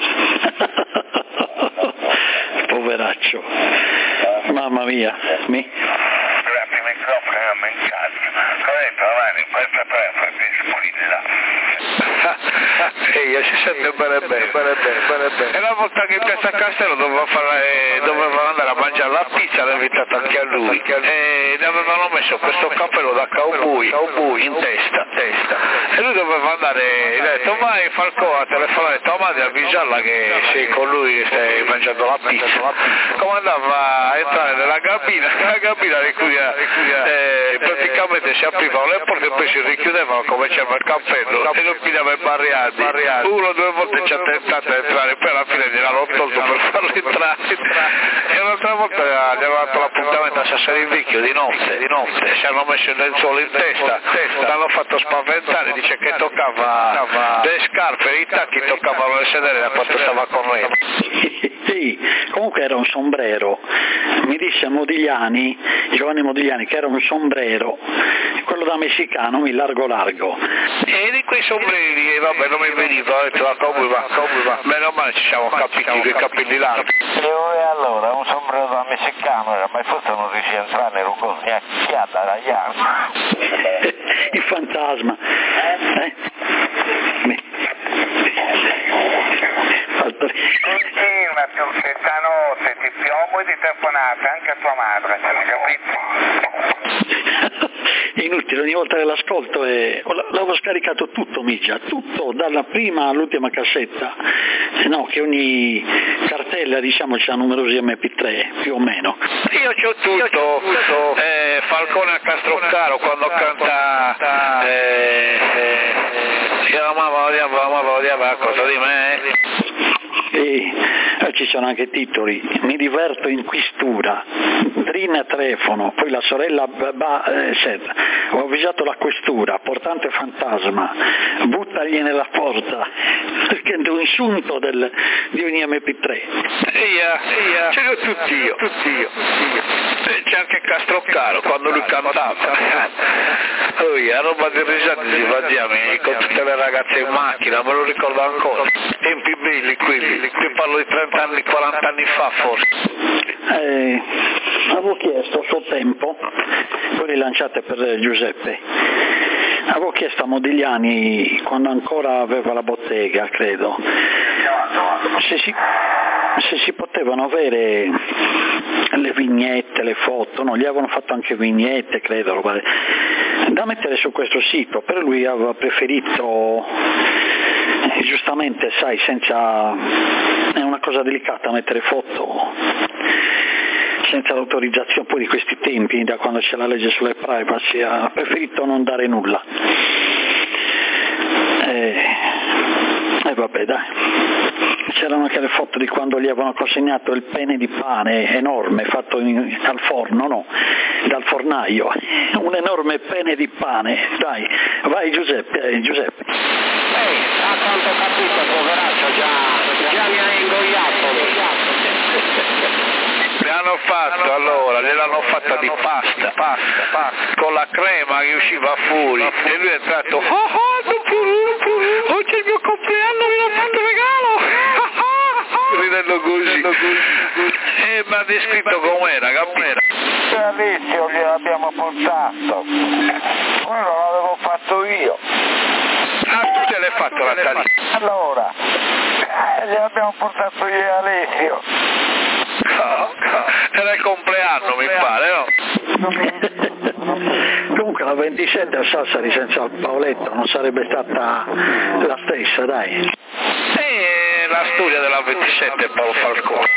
Poveraccio. Mamma mia, mi. Il microfono è mancato. Corretto, avanti, poi prepara, poi squilla. Ehi, si sente bene bene, bene bene, bene bene. E la volta che in piazza Castello doveva, fare, doveva andare a mangiare la pizza, l'ha invitato anche a lui. E ne avevano messo questo cappello da cowboy, cowboy in testa, testa. E lui doveva andare, gli ha detto vai Falcò a telefonare a tua madre, avvisarla che sei con lui che stai mangiando la pizza. Come andava a entrare nella cabina, la cabina di cui eh, praticamente si aprivano le porte e poi si richiudevano come c'era il cappello e non finiva i barriati. Uno o due volte ci ha tentato di entrare, poi alla fine gliel'hanno tolto per farlo entrare. E un'altra volta gli aveva dato l'appuntamento a Sassari Vecchio di notte, di notte, si hanno messo il lenzuolo in testa, l'hanno fatto spaventare, dice che toccava le scarpe e i tacchi toccavano le sedere da quanto stava correndo. Sì, comunque era un sombrero, mi disse Modigliani, Giovanni Modigliani, che era un sombrero, quello da messicano, mi largo largo. E di quei sombreri, e vabbè non mi veniva, ho detto ma come va, come va, meno male ci siamo capiti con i capelli larghi. E allora un sombrero da messicano, ma forse non riesce a entrare nel rucco, mi ha chiata da Ian. Il fantasma. Eh? Continua più che stanotte, ti piombo e ti telefonate anche a tua madre, capito? Inutile, ogni volta che l'ascolto è... l'avevo scaricato tutto, Migia, tutto, dalla prima all'ultima cassetta, se no che ogni cartella diciamo c'ha numerosi emme pi tre, più o meno. Io c'ho tutto, tutto. Eh, Falcone a Castroccaro quando canta eh, eh, io amavo, odiavo, amavo, odiavo la cosa di me. E eh, ci sono anche titoli, mi diverto in questura, Trina Trefono, poi la sorella ba, eh, ho avvisato la questura, portante fantasma, buttagli nella porta, perché è un insulto del, di ogni emme pi tre. Eia, eia, ce li ho tutti io, tutti io, io. C'è anche Castroccaro quando lui cantava. Oh, yeah, roba di risate di Vadiami con tutte le ragazze in macchina, me lo ricordo ancora. Tempi belli quelli, qui parlo di trenta anni, quaranta anni fa forse. Eh, avevo chiesto a suo tempo, poi rilanciate per Giuseppe, avevo chiesto a Modigliani quando ancora aveva la bottega, credo, se si, se si potevano avere le vignette, le foto, no, gli avevano fatto anche vignette, credo, da mettere su questo sito, però lui aveva preferito, eh, giustamente, sai, senza, è una cosa delicata mettere foto senza l'autorizzazione poi di questi tempi, da quando c'è la legge sulle privacy, ha preferito non dare nulla. E eh, eh, vabbè, dai. C'erano anche le foto di quando gli avevano consegnato il pene di pane enorme fatto in, al forno, no, dal fornaio, un enorme pene di pane. Dai, vai Giuseppe, eh, Giuseppe. Ehi, a quanto ho capito, poveraccio, già, già mi ha ingoiato. Le hanno fatto allora, gliel'hanno fatta di pasta, pasta, pasta, con la crema che usciva fuori e lui è entrato, oh oh, oggi è il mio compleanno, mi hanno fatto un regalo, vederlo così. E mi ha descritto com'era, capito? Se Alessio gliel'abbiamo portato, quello l'avevo fatto io. Ah, tu te l'hai fatto la talina? Allora, gliel'abbiamo portato io e Alessio. No, era il compleanno, mi pare, no? Comunque la ventisette a Sassari senza il Paoletto non sarebbe stata la stessa, dai. E la storia della ventisette Paolo Falcone.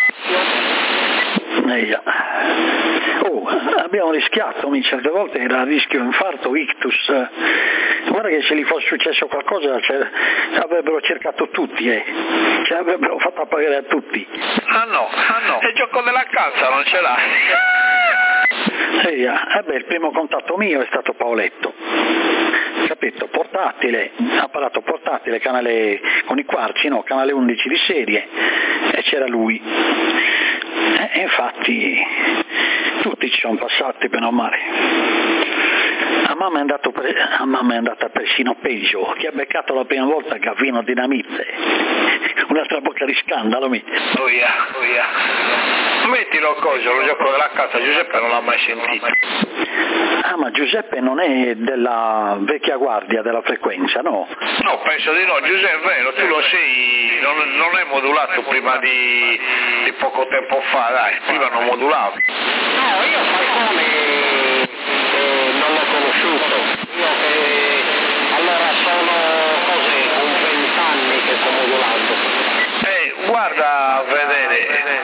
Eh, oh, abbiamo rischiato, certe volte era a rischio infarto, ictus. Guarda che se gli fosse successo qualcosa cioè, avrebbero cercato tutti, eh. Ce l'avrebbero fatta pagare a tutti. Ah no, ah no, il gioco della calza non ce l'hai. Eh, eh beh, il primo contatto mio è stato Paoletto, capito? Portatile, apparato portatile, canale con i quarci, no, canale undici di serie, e c'era lui. E infatti tutti ci sono passati bene o male. A mamma è, andato pre- a mamma è andata persino peggio, che ha beccato la prima volta Gavino Dinamite, un'altra bocca di scandalo. Mi. Oh yeah, oh yeah. Mettilo cosa, lo gioco della casa, Giuseppe non l'ha mai sentito. Ah, ma Giuseppe non è della vecchia guardia della frequenza, no? No, penso di no, Giuseppe è vero, tu lo sei, non, non è modulato prima di, di poco tempo fa, dai, prima non modulavo. No, io Falcone eh, non l'ho conosciuto, io eh, allora sono così, un vent'anni che sto modulando. Eh, guarda a vedere,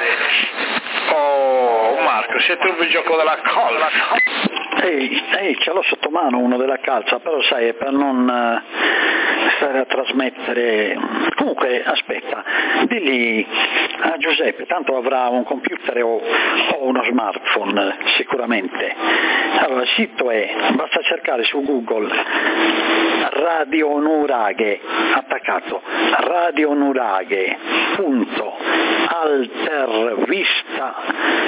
oh Marco, se trovi il gioco della colla. Ehi, ehi, ce l'ho sotto mano uno della calza, però sai, è per non uh, stare a trasmettere. Comunque, aspetta, digli a Giuseppe, tanto avrà un computer o, o uno smartphone, sicuramente. Allora, il sito è, basta cercare su Google Radio Nuraghe, attaccato, radionuraghe punto altervista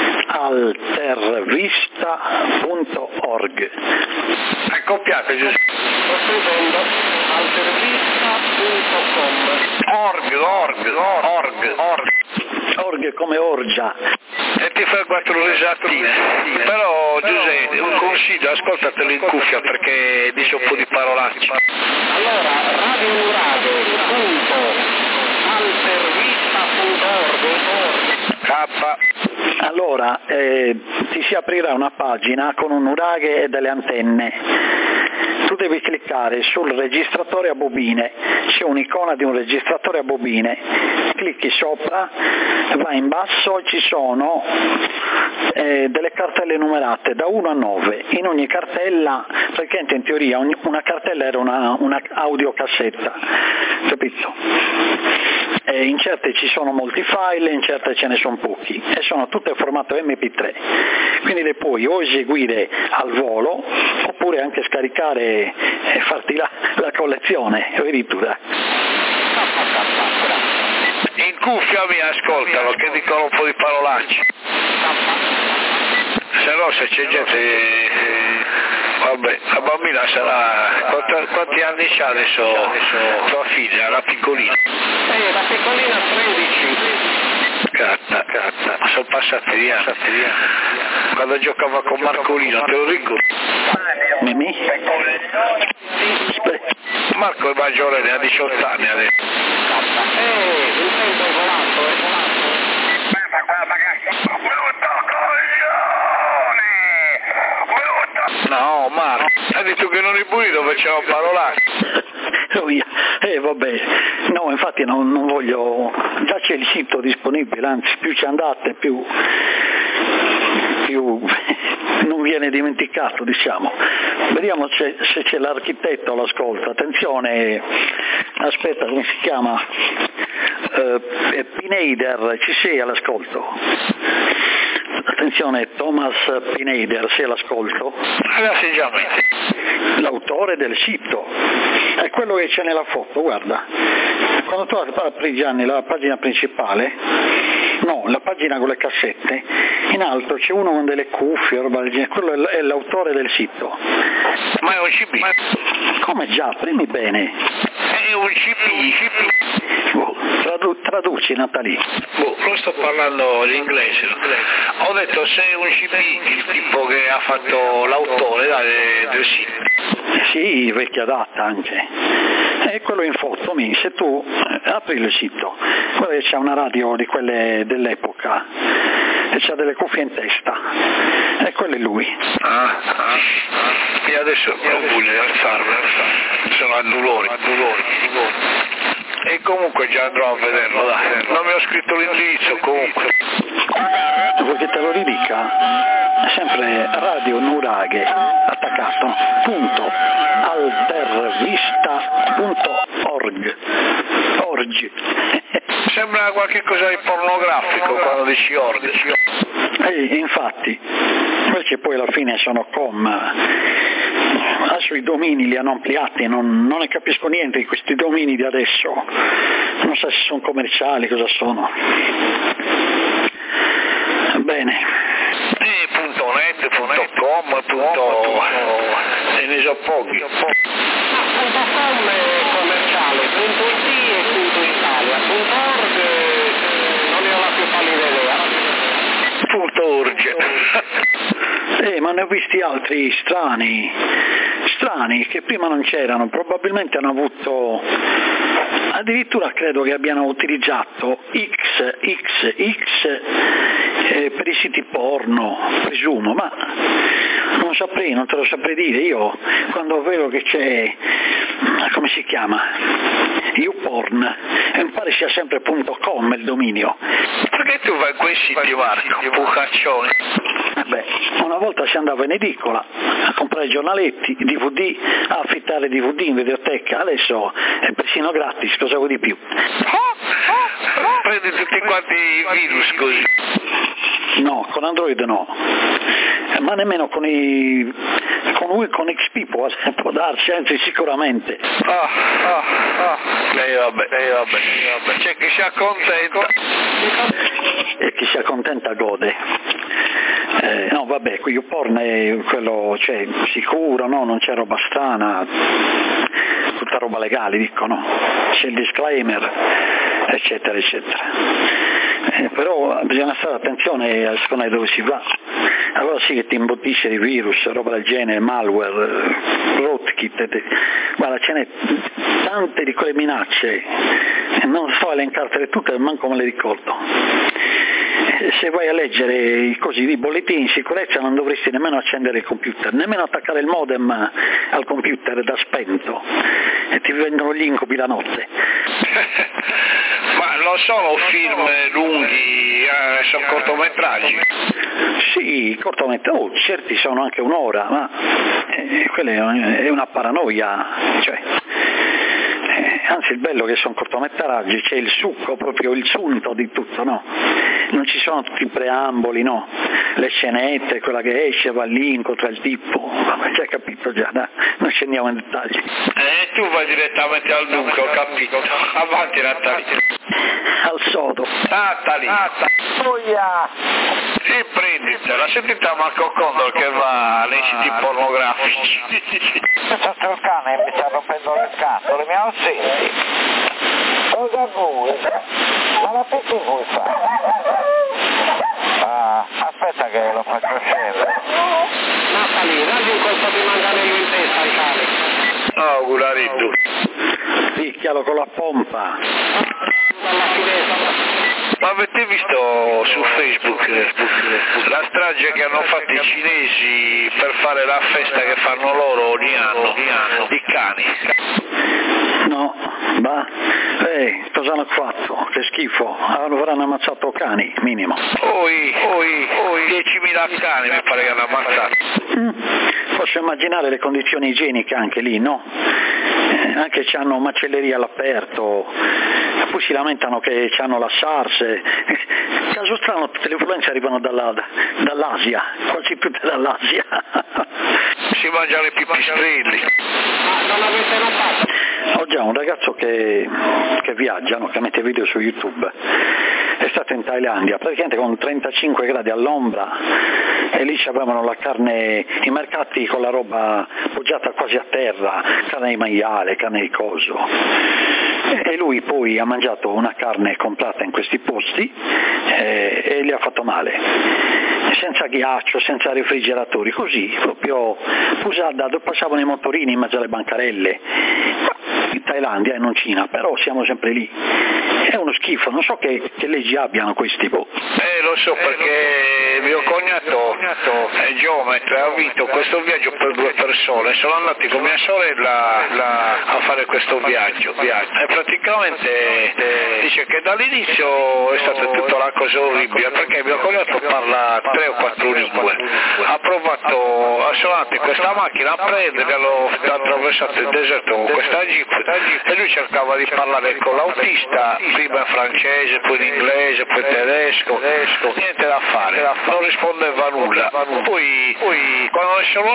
altervista punto org. Accoppiate Giuseppe. Sto scrivendo altervista punto com. Org, org, org, org. Org come orgia. E ti fai quattro risattine. Però Giuseppe, un consiglio, ascoltatelo in cuffia perché dice un po' di parolacce. Allora, radionuraghe punto altervista punto org. K. Allora, eh, ti si aprirà una pagina con un nuraghe e delle antenne. Tu devi cliccare sul registratore a bobine, c'è un'icona di un registratore a bobine, clicchi sopra, vai in basso, ci sono eh, delle cartelle numerate da uno a nove, in ogni cartella, praticamente in teoria ogni, una cartella era una, una audiocassetta, capito? E in certe ci sono molti file, in certe ce ne sono pochi e sono tutte in formato emme pi tre, quindi le puoi o eseguire al volo oppure anche scaricare e farti la, la collezione, addirittura. In cuffia mi ascoltalo che dicono un po' di parolacce. Se no se c'è gente, vabbè, la bambina sarà, quanti, quanti anni c'ha adesso tua figlia, la piccolina? Eh, la piccolina tredici. Catta, catta, sono passati via, passati via. Quando giocava con Marcolino, te lo ricordi? Mimì? Marco è maggiore, ne ha diciotto anni adesso. Eh, il tempo è volato, è volato. Guarda, guarda ragazzi, brutto coglione! Brutto! No, Marco, hai detto che non è pulito, facciamo parolacce. Eh vabbè, no infatti non, non voglio, già c'è il sito disponibile, anzi più ci andate più, più non viene dimenticato, diciamo. Vediamo se, se c'è l'architetto all'ascolto, attenzione, aspetta, come si chiama? Uh, Pineider, ci sei all'ascolto? Attenzione, Thomas Pineider, sei all'ascolto? Ragazzi, già l'autore del sito, è quello che c'è nella foto, guarda. Quando tu apri, Gianni, la pagina principale, no, la pagina con le cassette, in alto c'è uno con delle cuffie, roba del genere, quello è l'autore del sito. Ma è un C P? Come già, premi bene. È un C P, C P. Oh, tradu- traduci, Natali. Boh, non sto parlando l'inglese. Ho detto sei un C P, il tipo che ha fatto l'autore del, del sito. Sì, vecchia data anche. E quello in foto, mi, se tu apri il sito, guarda che c'è una radio di quelle dell'epoca e c'ha delle cuffie in testa, e quello è lui. Ah, ah, ah. E adesso non voglio alzarmi, sono a dolori, a dolori. E comunque già andrò a vederlo, dai. Non mi ho scritto l'indirizzo comunque. Vuoi che te lo ridica? Sempre Radio Nuraghe, attaccato, punto, altervista punto org. Org. Sembra qualche cosa di pornografico quando dici org. E infatti, perché poi alla fine sono com. Adesso i domini li hanno ampliati, non, non ne capisco niente di questi domini di adesso, non so se sono commerciali, cosa sono. Bene. E punto net, punto com, punto... e ne so pochi. Punto com è commerciale, punto it e punto italia, punto org non ne ho la più pallida idea. Punto org. Eh, ma ne ho visti altri strani, strani che prima non c'erano, probabilmente hanno avuto, addirittura credo che abbiano utilizzato X X X eh, per i siti porno, presumo, ma non saprei, non te lo saprei dire. Io quando vedo che c'è, come si chiama, YouPorn, e mi pare sia sempre .com il dominio. Perché tu vai a quei siti, Marco, pucaccione? Beh, una volta si andava in edicola a comprare giornaletti, D V D, a affittare D V D in videoteca, adesso è persino gratis, cosa vuoi di più? Prendi tutti quanti i virus così. No, con Android no, ma nemmeno con i con, con X P può, può darsi, anzi sicuramente. Ah, ah, ah. E vabbè, e vabbè, e vabbè, c'è chi si accontenta. E chi si accontenta gode. Eh, no vabbè, qui YouPorn è quello, cioè sicuro, no? Non c'è roba strana, tutta roba legale dicono, c'è il disclaimer, eccetera eccetera. Eh, però bisogna stare attenzione a seconda di dove si va, allora sì che ti imbottisce di virus, roba del genere, malware, rootkit, guarda ce n'è tante di quelle minacce, non sto a elencartele tutte, manco me le ricordo. Se vai a leggere i cosi di bollettini in sicurezza non dovresti nemmeno accendere il computer, nemmeno attaccare il modem al computer da spento, e ti vengono gli incubi la notte. Ma non sono film lunghi, eh, sono cortometraggi? Sì, cortometraggi, oh, certi sono anche un'ora, ma eh, quella è una paranoia, cioè... Anzi il bello è che sono cortometraggi, c'è il succo, proprio il sunto di tutto, no? Non ci sono tutti i preamboli, no? Le scenette, quella che esce, va lì, incontra il tipo, vabbè, già capito già, dai, non scendiamo in dettagli. Eh, tu vai direttamente al dunque, ho capito. Avanti Natali. Al sodo. Natali. Natali. E prenditela, sentite Marco Condor che va nei siti pornografici. C'è il cane mi sta rompendo le scatole, mi ha senti? Cosa vuoi? Ma la perché vuoi fare? Ah, aspetta che lo faccio scendere. Natali, dagli un colpo di manganello in testa ai cani. Augurari tu. Picchialo con la pompa. Dalla finestra. Ma avete visto su Facebook la strage che hanno fatto i cinesi per fare la festa che fanno loro ogni anno, ogni anno di cani? No, ma eh, cosa hanno fatto? Che schifo, avranno ammazzato cani, minimo. Poi, poi, poi diecimila cani mi pare che hanno ammazzato. Mm. Posso immaginare le condizioni igieniche anche lì, no? Eh, anche c'hanno macelleria all'aperto, poi si lamentano che hanno la SARS. Caso strano, tutte le influenze arrivano dalla, dall'Asia, quasi tutte dall'Asia. Si mangiano i pipistrelli. Ma non avete notato? Ho già un ragazzo che, che viaggia, no? Che mette video su YouTube, è stato in Thailandia, praticamente con trentacinque gradi all'ombra, e lì c'avevano la carne, i mercati con la roba poggiata quasi a terra, carne di maiale, carne di coso. E lui poi ha mangiato una carne comprata in questi posti eh, e gli ha fatto male, senza ghiaccio, senza refrigeratori, così proprio Pusadda, passavano i motorini in mezzo alle bancarelle, in Thailandia e non Cina, però siamo sempre lì, è uno schifo, non so che, che leggi abbiano questi boh. Eh lo so, perché mio cognato è geometra, ha vinto questo viaggio per due persone, sono andati con mia sorella la, a fare questo viaggio, viaggio e praticamente dice che dall'inizio è stata tutta una cosa orribile, perché mio cognato parla tre o quattro lingue, ha provato, sono andati in questa macchina a prenderli, hanno attraversato il deserto con questa jeep e lui cercava di parlare con l'autista, prima in francese, poi in inglese, poi in tedesco, niente da fare, non rispondeva nulla. Poi, poi quando sono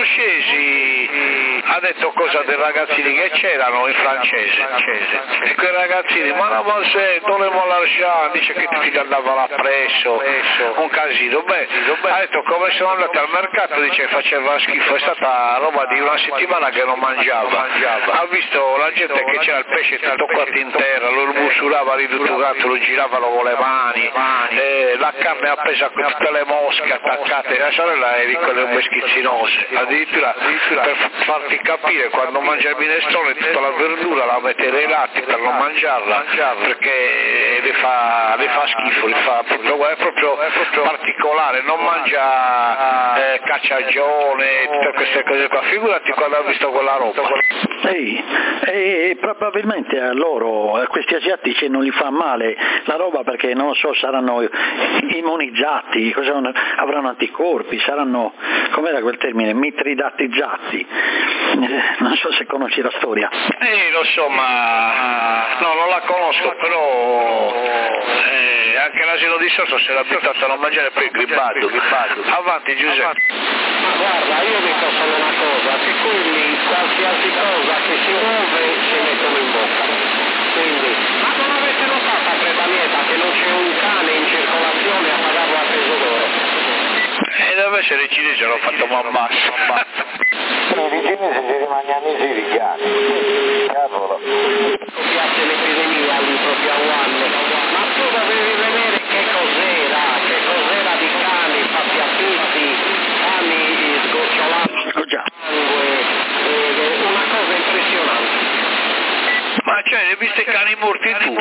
scesi ha detto cosa dei ragazzini che c'erano in francese, e quei ragazzini, ma la se dovremmo lasciare, dice che ti andava là presso, un casino. Beh, ha detto come sono andati al mercato, dice faceva schifo, è stata roba di una settimana che non mangiava, ha visto la gente che c'era il pesce tutto quanto in terra, lo musurava riduturato, lo giravano con le mani, eh, la carne appesa con tutte le mosche attaccate, la sorella è di quelle schizzinose, addirittura per farti capire, quando mangia il minestrone tutta la verdura la mette nei latti per non mangiarla, perché le fa, le fa schifo, le fa proprio, è proprio particolare, non mangia eh, cacciagione, tutte queste cose qua, figurati quando ha visto quella roba. Ehi, e probabilmente a loro, a questi asiatici non gli fa male la roba, perché non lo so, saranno immunizzati, cosa, avranno anticorpi, saranno, com'era quel termine, mitridatizzati, non so se conosci la storia. Eh, lo so, ma no, non la conosco, però eh, anche l'asilo di Sosso si era abituato a non mangiare poi il gribbato. Avanti Giuseppe. Ma guarda, io dico solo una cosa, che quelli qualsiasi cosa che si muove si mettono in bocca. Quindi, ma non avete notato a Pretanieta che non c'è un cane in circolazione a pagarlo a peso d'oro? E deve essere i cinesi, l'ho fatto man basso. I cinesi si rimangono i siriani, cavolo. Piace l'epidemia all'improprio a un anno, ma tu dovevi vedere che cos'era, che cos'era di cani fatti a pizzi, cani sgocciolati, Oh già. sangue, una cosa impressionante. Ma cioè, hai visto i cani morti tu?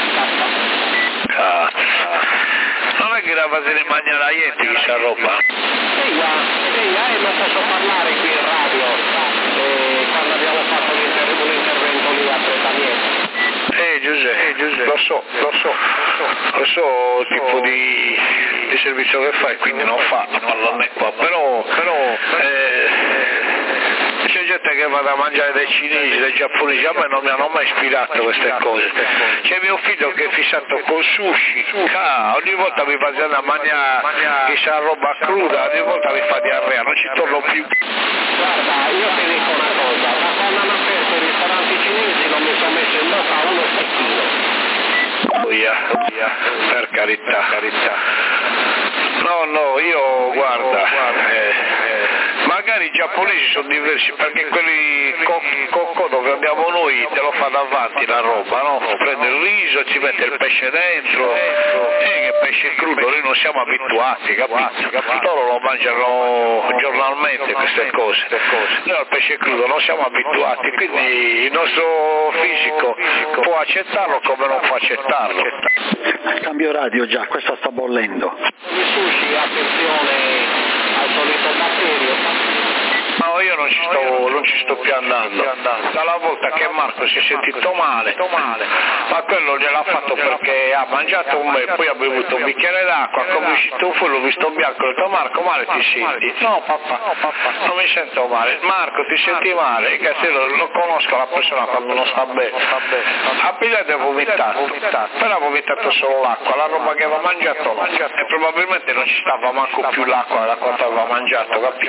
Cazzo. Non è che eravate ne mangiare la Yeti, questa roba? Ehi, eh, non posso parlare qui in radio, eh, quando abbiamo fatto l'inter- un intervento lì a Pretanieta. Eh Giuseppe, eh, Giuseppe, lo so, lo so, lo so il tipo di, di servizio che fai, quindi non fa a parlarne qua, però, però eh, c'è gente che va a mangiare dai cinesi, dai giapponesi, a me non mi hanno mai ispirato queste cose. C'è mio figlio che è fissato col sushi, ah, ogni volta mi fa andare a mangiare questa roba cruda, ogni volta mi fa diarrea, non ci torno più. Guarda, io ti dico una cosa, da quando hanno aperto i ristoranti cinesi non mi sono messo in bocca uno stecchino. Oh yeah, oh yeah, per carità, carità. No, no, io guarda, eh, eh, magari i giapponesi sono diversi, perché quelli cocco dove andiamo noi te lo fa davanti la roba, no? Prende il riso, ci mette il pesce dentro, e che pesce crudo, noi non siamo abituati, capito? Loro lo mangiano giornalmente queste cose, noi al pesce crudo non siamo abituati, quindi il nostro fisico può accettarlo come non può accettarlo. Cambio radio già, questa sta bollendo. Il sushi, attenzione al solito batterio. No, io non ci sto, non ci sto più andando. Dalla volta che Marco si è sentito male, ma quello gliel'ha fatto perché ha mangiato un bel, poi ha bevuto un bicchiere d'acqua, come è uscito fuori l'ho visto bianco, ho detto Marco, male ti senti? No papà, non mi sento male. Marco, ti senti male? Che se lo, lo conosco la persona quando non sta bene. Ha pigliato e vomitato, però ha vomitato solo l'acqua, la roba che aveva mangiato no. E probabilmente non ci stava manco più l'acqua da quanto aveva mangiato, capito?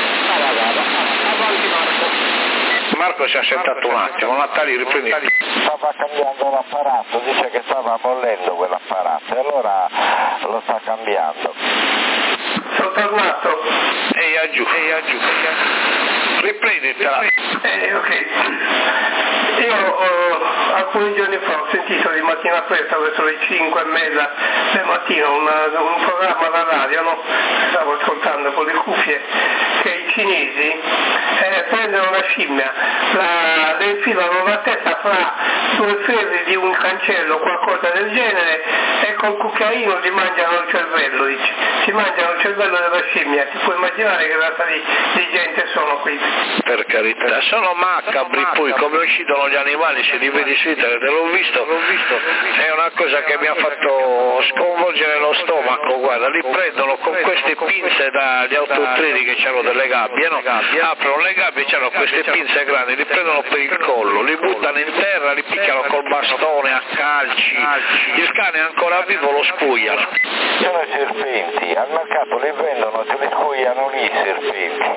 Avanti Marco. Marco si è assentato un attimo, Natali riprendi. stava cambiando l'apparato, dice che stava bollendo quell'apparato e allora lo sta cambiando. Sono tornato. Ehi, aggiù, ehi, aggiù. Riprendetela. Eh, ok. Io ho, alcuni giorni fa ho sentito di mattina presto, verso le cinque e mezza del mattino, una, un programma alla radio, no? Stavo ascoltando con le cuffie, che i cinesi eh, prendono una scimmia, la, le infilano la testa fra due ferri di un cancello o qualcosa del genere e col cucchiaino gli mangiano il cervello, dice. Si mangiano il cervello della scimmia, ti puoi immaginare che razza di, di gente sono qui. Per carità, sono macabri, poi come uccidono gli animali, se li vedi su internet, l'ho visto, l'ho visto, è una cosa che mi ha fatto sconvolgere lo stomaco, guarda, li prendono con queste pinze dagli autotreni che hanno delle gabbie, no? Aprono le gabbie e hanno queste pinze grandi, li prendono per il collo, li buttano in terra, li picchiano col bastone a calci, il cane ancora vivo lo spugliano. Sono i serpenti, al mercato li vendono, te li scuoiano lì i serpenti.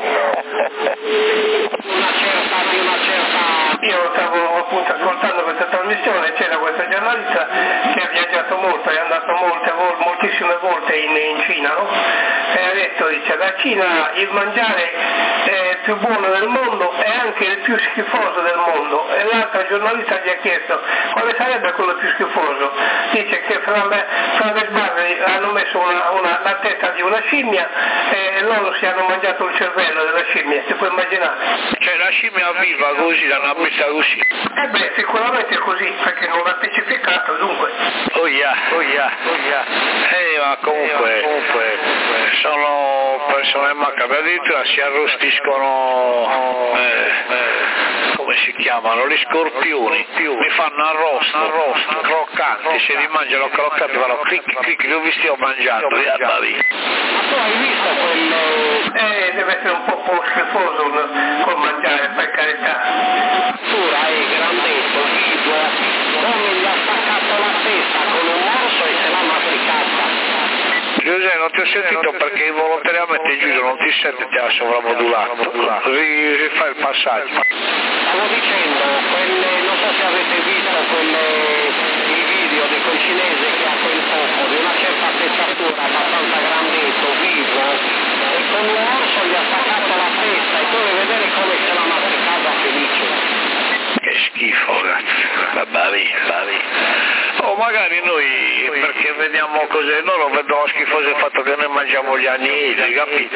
Una certa, di una certa... Io stavo appunto ascoltando questa trasmissione, c'era questa giornalista che ha viaggiato molto, è andato molte, moltissime volte in, in Cina, no? E ha detto, dice, la Cina il mangiare è più buono del mondo e anche il più schifoso del mondo. E l'altra giornalista gli ha chiesto quale sarebbe quello più schifoso. Dice che fra le, fra le sbarre hanno messo una, una, la testa di una scimmia e loro si hanno mangiato il cervello della scimmia, si può immaginare. Cioè la scimmia viva così, l'hanno messa così. Eh beh, sicuramente è così, perché non l'ha specificato, dunque. Oh yeah, oh yeah, oh yeah. Eh, ma comunque, eh, comunque sono persone macabre, addirittura si arrostiscono, eh, eh, come si chiamano, gli scorpioni, mi fanno arrosto, arrosto, croccanti, se li mangiano croccanti vanno clic clic, li ho visti io mangiando, via, va via. Ma tu hai visto quello... Eh, deve essere un po' po' schifoso col mangiare, per carità. Pura e grandetto, vivo, come gli ha staccato la testa con un morso e se l'ha masticata. Giuseppe, non ti ho sentito perché involontariamente Giulio non ti sente, ti ha sovramodulato. Rifai il passaggio. Stavo dicendo, quelle, non so se avete visto quelle, il video di quel cinese che ha quel topo di una certa pesatura, abbastanza grandetto, vivo, e con un orso gli ha staccato la testa e tu devi vedere come se l'ha masticata felice. Che schifo, cazzo. Vabbè, vabbè. O magari noi, perché vediamo cose, loro vedono schifoso il fatto che noi mangiamo gli agnelli, capito?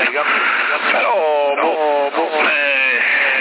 Però, boh, boh, eh,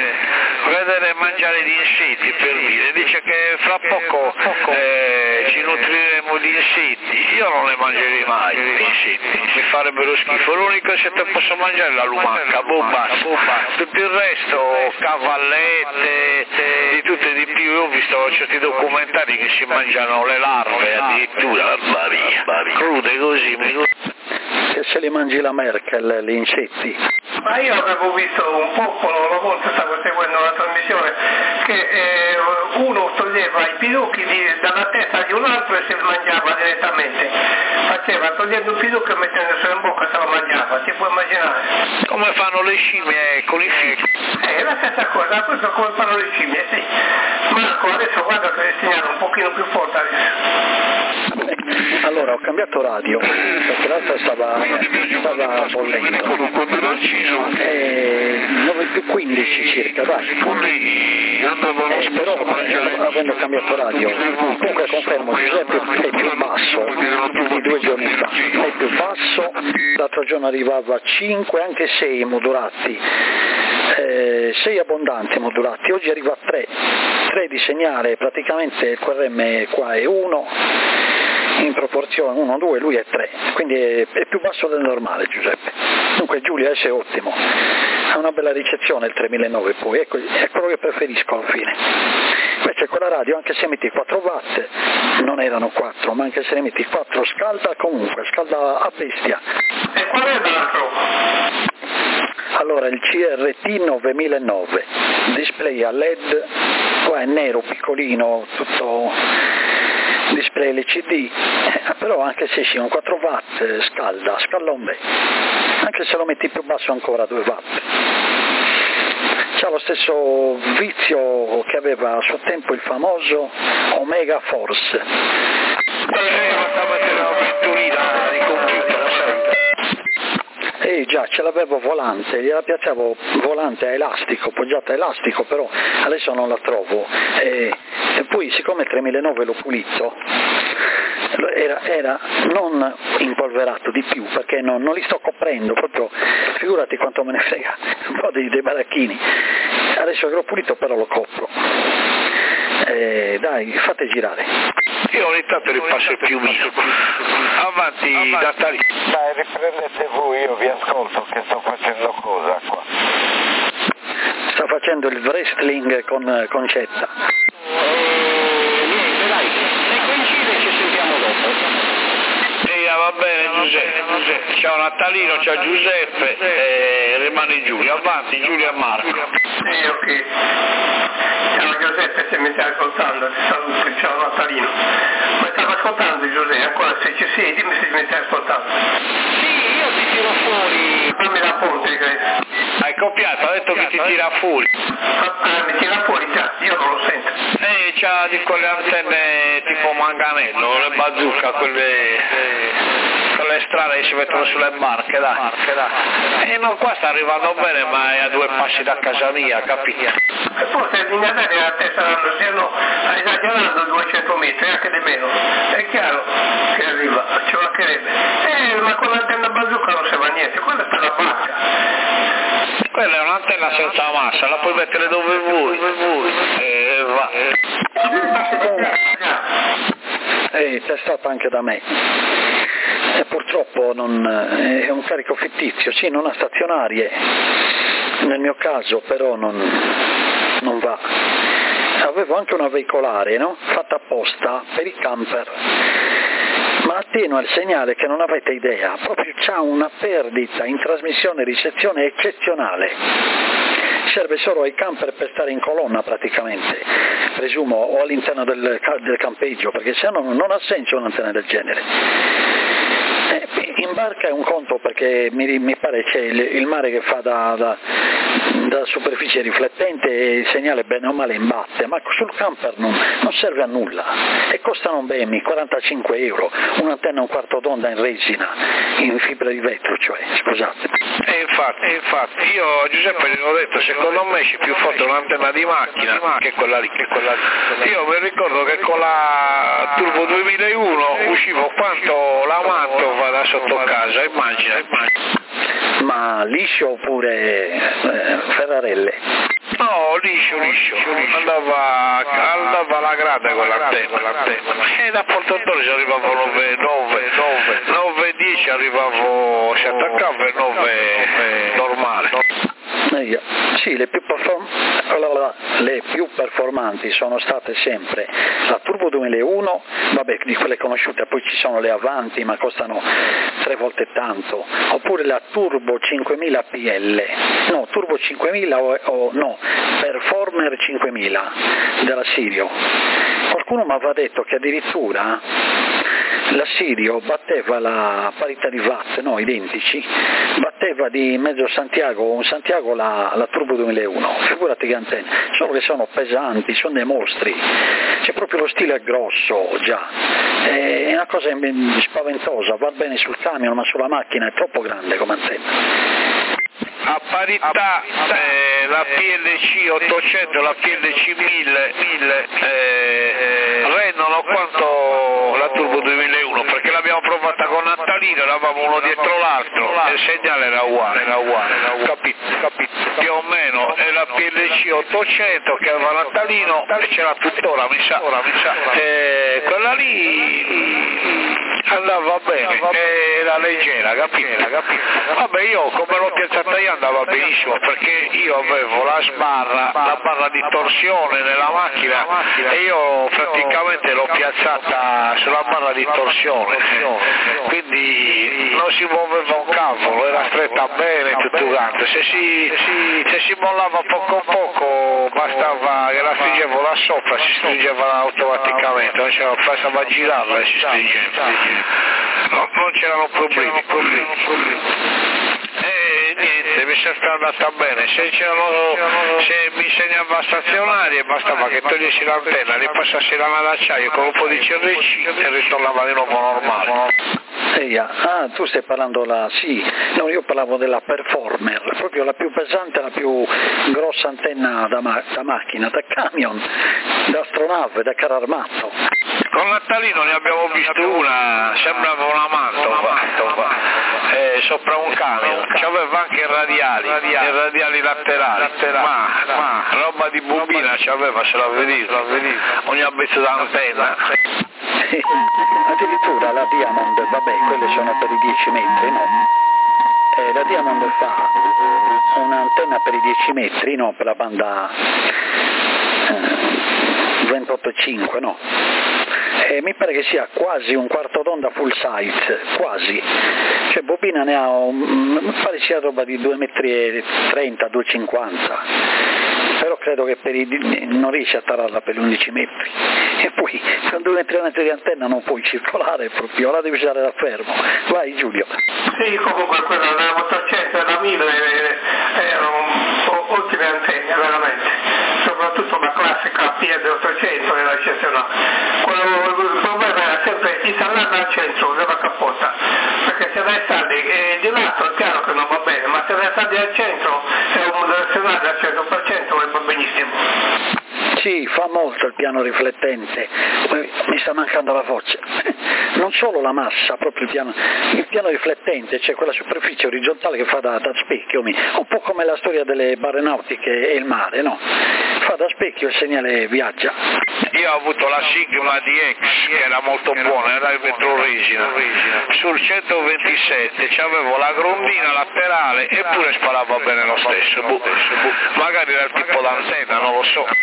vedere mangiare gli insetti, per dire, dice che fra poco eh, ci nutriremo di insetti, io non ne mangerei mai gli insetti, mi farebbero schifo, l'unico insetto che posso mangiare è la lumaca, boh, basta, tutto il resto, cavallette, di tutto e di più, io ho visto certi documentari che si mangiano le larve addirittura, babi, crude così, mi... Che se li mangi la Merkel, gli insetti. Ma io avevo visto un popolo, una volta stavo seguendo una trasmissione, che eh, uno toglieva i piducchi di, dalla testa di un altro e se li mangiava direttamente. Faceva, togliendo il piducco e mettendoselo in bocca se lo mangiava, ti puoi immaginare? Come fanno le scimmie con i figli? Eh, è la stessa cosa, questo come fanno le scimmie, sì. Marco, adesso guarda che il segnale un pochino più forte adesso. Allora ho cambiato radio perché l'altra stava, stava bollendo e nove più quindici circa, dai. Eh, però eh, avendo cambiato radio comunque confermo Giuseppe è più basso di due giorni fa, è più basso, l'altro giorno arrivava a cinque anche sei modulati, eh, sei abbondanti modulati, oggi arriva a tre, tre di segnale, praticamente il Q R M qua è uno in proporzione uno due, lui è tre, quindi è, è più basso del normale Giuseppe. Dunque Giulia esce ottimo, ha una bella ricezione il tremilanove poi, ecco, è quello che preferisco alla fine. Invece quella radio anche se metti quattro watt, non erano quattro, ma anche se ne metti quattro scalda comunque, scalda a bestia. E qual è l'altro? Allora il C R T novantanove, display a L E D, qua è nero piccolino, tutto display L C D, eh, però anche se sì, un quattro watt scalda, scalda un bel, anche se lo metti più basso ancora due watt. c'ha lo stesso vizio che aveva a suo tempo il famoso Omega Force. Eh, ma stava facendo una pitturina di computer, sai? Eh già, ce l'avevo volante, gliela piazzavo volante a elastico, poggiata a elastico, però adesso non la trovo. E, e poi siccome il tremilanove l'ho pulito, era, era non impolverato di più, perché non, non li sto coprendo, proprio figurati quanto me ne frega, un po' dei, dei baracchini. Adesso che l'ho pulito però lo copro. Eh, dai, fate girare. Io ogni tanto ripasso il piumino. Avanti, Avanti. Natalino. Dai, riprendete voi, io vi ascolto che sto facendo cosa qua. Sta facendo il wrestling con Concetta. Eh, niente, dai, se coincide ci sentiamo dopo. Sì, va bene Giuseppe, Giuseppe. Ciao Natalino, ciao Giuseppe, e rimane Giulia, avanti Giulia e Marco. Sì, ok. Ciao Giuseppe, se mi stai ascoltando, ti saluto, ciao Natalino. Ma stavo ascoltando Giuseppe, ancora se ci sei, dimmi se mi stai ascoltando. Sì, io ti tiro fuori. Fammi la ponte, credo. Hai copiato, ha detto che ti tira fuori. Ah, mi tira fuori già, io non lo sento. Eh, c'ha di quelle antenne tipo manganello, le bazooka, quelle... quelle strane che si mettono sulle barche, dai. E no, qua sta arrivando bene, ma è a due passi da casa mia, capito? E forse il dignatario a te saranno, stiano esagerando duecento metri, anche di meno. È chiaro che arriva, ci mancherebbe. Eh, ma con l'antenna bazooka non si va niente, quella è per la barca. Quella è un'antenna senza massa, la puoi mettere dove vuoi. E va. Eh, testata anche da me. E purtroppo non, è un carico fittizio, sì, non ha stazionarie, nel mio caso però non, non va. Avevo anche una veicolare, no? Fatta apposta per i camper, ma attenua il segnale che non avete idea, proprio c'ha una perdita in trasmissione e ricezione eccezionale. Serve solo ai camper per stare in colonna praticamente, presumo, o all'interno del, del campeggio, perché se no non ha senso un'antenna del genere. In barca è un conto perché mi, mi pare c'è il, il mare che fa da, da, da superficie riflettente e il segnale bene o male imbatte, ma sul camper non, non serve a nulla e costano un B M I, quarantacinque euro, un'antenna un quarto d'onda in resina, in fibra di vetro, cioè, scusate. E infatti, e infatti, io a Giuseppe gli ho detto, secondo me c'è più forte un'antenna di macchina che quella lì, che quella lì. Io mi ricordo che con la Turbo duemilauno uscivo quanto la Mantova da sotto casa, immagina, immagina. Ma liscio oppure eh, ferrarelle? No, liscio, liscio, andava, andava alla grande quell'antenna, e da Portantone ci arrivavo nove, nove, nove, dieci arrivavo, si attaccava e nove normale. Eh, sì, le più, perform- le più performanti sono state sempre la Turbo duemilauno, vabbè, di quelle conosciute, poi ci sono le Avanti ma costano tre volte tanto, oppure la Turbo cinquemila P L, no, Turbo cinquemila o, o no, Performer cinquemila della Sirio. Qualcuno mi aveva detto che addirittura la Sirio batteva la parità di watt, no, identici, batteva di mezzo Santiago, un Santiago la, la Turbo duemilauno, figurati che antenne, solo che sono pesanti, sono dei mostri, c'è proprio lo stile grosso già, è una cosa spaventosa, va bene sul camion ma sulla macchina è troppo grande come antenna. A parità eh, la P L C ottocento e la P L C mille eh, rendono quanto la Turbo duemilauno, perché l'abbiamo provata con Natalino, eravamo uno dietro l'altro e il segnale era uguale, era uguale, capito, capito, più o meno. E la P L C ottocento che aveva Natalino e c'era tuttora, mi sa, mi sa. Eh, quella lì andava bene, era leggera, capito, capito. Vabbè, io come l'ho piazzata io andava benissimo, perché io avevo la sbarra, la barra di torsione nella macchina e io praticamente l'ho piazzata sulla barra di torsione, quindi non si muoveva un cavolo, era stretta bene tutto quanto, se si, se si mollava poco a poco bastava che la stringevo da sopra, si stringeva automaticamente, non c'era, bastava girarla e si stringeva. No, non c'erano problemi, problemi, problemi. E niente, mi è sempre andata bene, se, se bisognava stazionare bastava che togliessi l'antenna, ripassassi la lana d'acciaio con un po' di C R C e ritornava di nuovo normale. Ehi, ah, tu stai parlando la, sì, no, io parlavo della Performer, proprio la più pesante, la più grossa antenna da, ma- da macchina, da camion, da astronave, da carro armato. Con Nattalino ne abbiamo visto una, sembrava una mantova, eh, sopra un camion, c'aveva anche i radiali, i radiali laterali, ma, ma roba di bobina c'aveva, se la vedi, ogni abbezzo d'antenna. Sì, addirittura la Diamond, vabbè, quelle sono per i dieci metri, no? Eh, la Diamond fa un'antenna per i dieci metri, no? Per la banda eh, ventotto virgola cinque, no? Eh, mi pare che sia quasi un quarto d'onda full size, quasi, cioè bobina ne ha, un, mi pare sia roba di due virgola trenta, due virgola cinquanta, però credo che per i, non riesce a tararla per gli undici metri, e poi con due virgola trenta metri di antenna non puoi circolare proprio, la devi usare da fermo. Vai Giulio. Sì, comunque quella della ottocento e la mille erano ottime antenne, veramente, soprattutto la classica P D ottocento era eccezionale. Il problema era sempre installarla al centro della capota, perché se la installi eh, di lato è chiaro che non va bene, ma se la installi al centro è un direzionale al cento per cento e va benissimo. Sì, fa molto il piano riflettente, mi sta mancando la voce, non solo la massa, proprio il piano, il piano riflettente, cioè quella superficie orizzontale che fa da, da specchio, un po' come la storia delle barre nautiche e il mare, no? Fa da specchio, il segnale viaggia. Io ho avuto la Sigma D X che era molto buona, era il vetroresina, sul centoventisette c'avevo la grondina laterale eppure sparava bene lo stesso, magari era il tipo d'antenna, non lo so.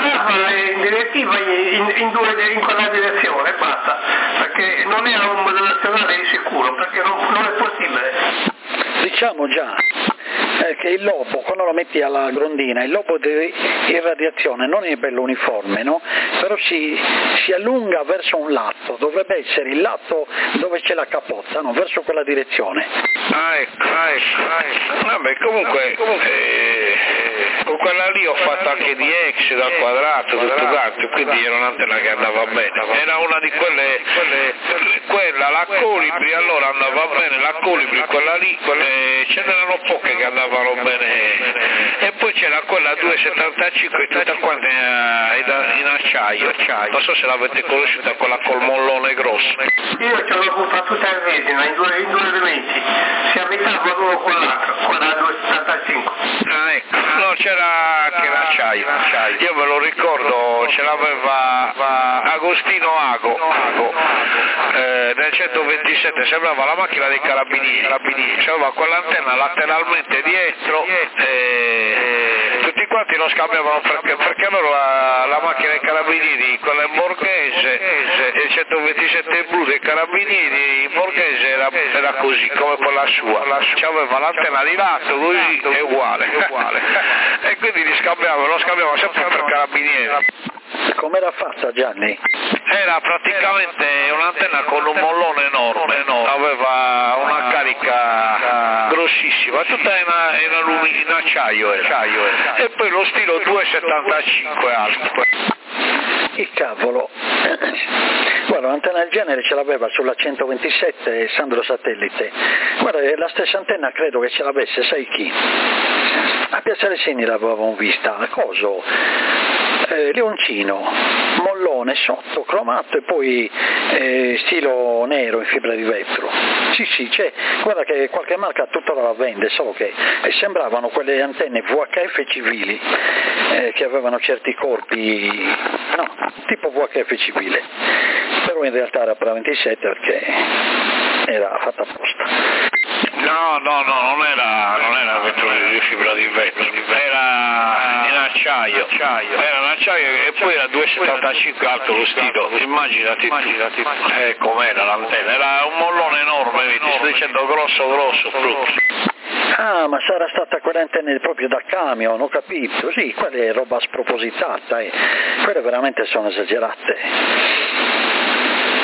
In direttiva in, in, due, in quella direzione basta, perché non era un modulazionale di sicuro, perché non, non è possibile. Diciamo già eh, che il lobo, quando lo metti alla grondina, il lobo di irradiazione non è bello uniforme, no? Però si, si allunga verso un lato, dovrebbe essere il lato dove c'è la capotta, no? Verso quella direzione. Ah ecco, ah ecco, ah ecco. Vabbè, comunque, comunque eh, con quella lì ho fatto anche D X dal quadrato, tutto quanto, quindi era un'antenna che andava bene. Era una di quelle, quelle quella, la Colibri, allora andava bene, la Colibri, quella lì, quelle, ce n'erano poche che andavano bene. E poi c'era quella due settantacinque tutta quanta in acciaio, non so se l'avete conosciuta, quella col mollone grosso. Io ce l'ho avuta tutta in resina, in due, in due elementi, si abitava l'uno con l'altro, con la due settantacinque. Ah ecco, no, c'era anche l'acciaio, io me lo ricordo, ce l'aveva Agostino Ago, Ago eh, nel centoventisette, sembrava la macchina dei carabinieri, c'aveva quell'antenna lateralmente dietro e tutti quanti lo scambiavano perché, perché loro la, la macchina dei carabinieri, quella in borghese, e il centoventisette blu dei carabinieri in borghese era, era così come quella sua, c'aveva l'antenna di lato, così è uguale, uguale. E quindi li scambiavano, lo scambiavano sempre per carabinieri. Com'era fatta Gianni? Era praticamente un'antenna con un mollone enorme, enorme. Aveva una carica grossissima, tutta in, in, alluminio, in acciaio, era. E poi lo stilo due settantacinque alto. Il cavolo, guarda, un'antenna del genere ce l'aveva sulla centoventisette Sandro Satellite, guarda, la stessa antenna credo che ce l'avesse, sai chi? A Piazzale Segni l'avevamo vista, a coso, eh, Leoncino, mollone sotto, cromato e poi eh, stilo nero in fibra di vetro. Sì, sì, c'è, guarda che qualche marca tuttora la vende, solo che eh, sembravano quelle antenne V H F civili, eh, che avevano certi corpi, no, tipo V H F civile, però in realtà era per la ventisette perché era fatta apposta. No, no, no, non era, non era vetro di fibra di vetro, era in acciaio, era in acciaio e poi era due settantacinque alto lo stilo, immaginati, immaginati eh, com'era l'antenna, era un mollone enorme, ti sto dicendo grosso, grosso, proprio. Ah, ma sarà stata quelle antenne proprio da camion, ho capito, sì, quella è roba spropositata, eh. Quelle veramente sono esagerate.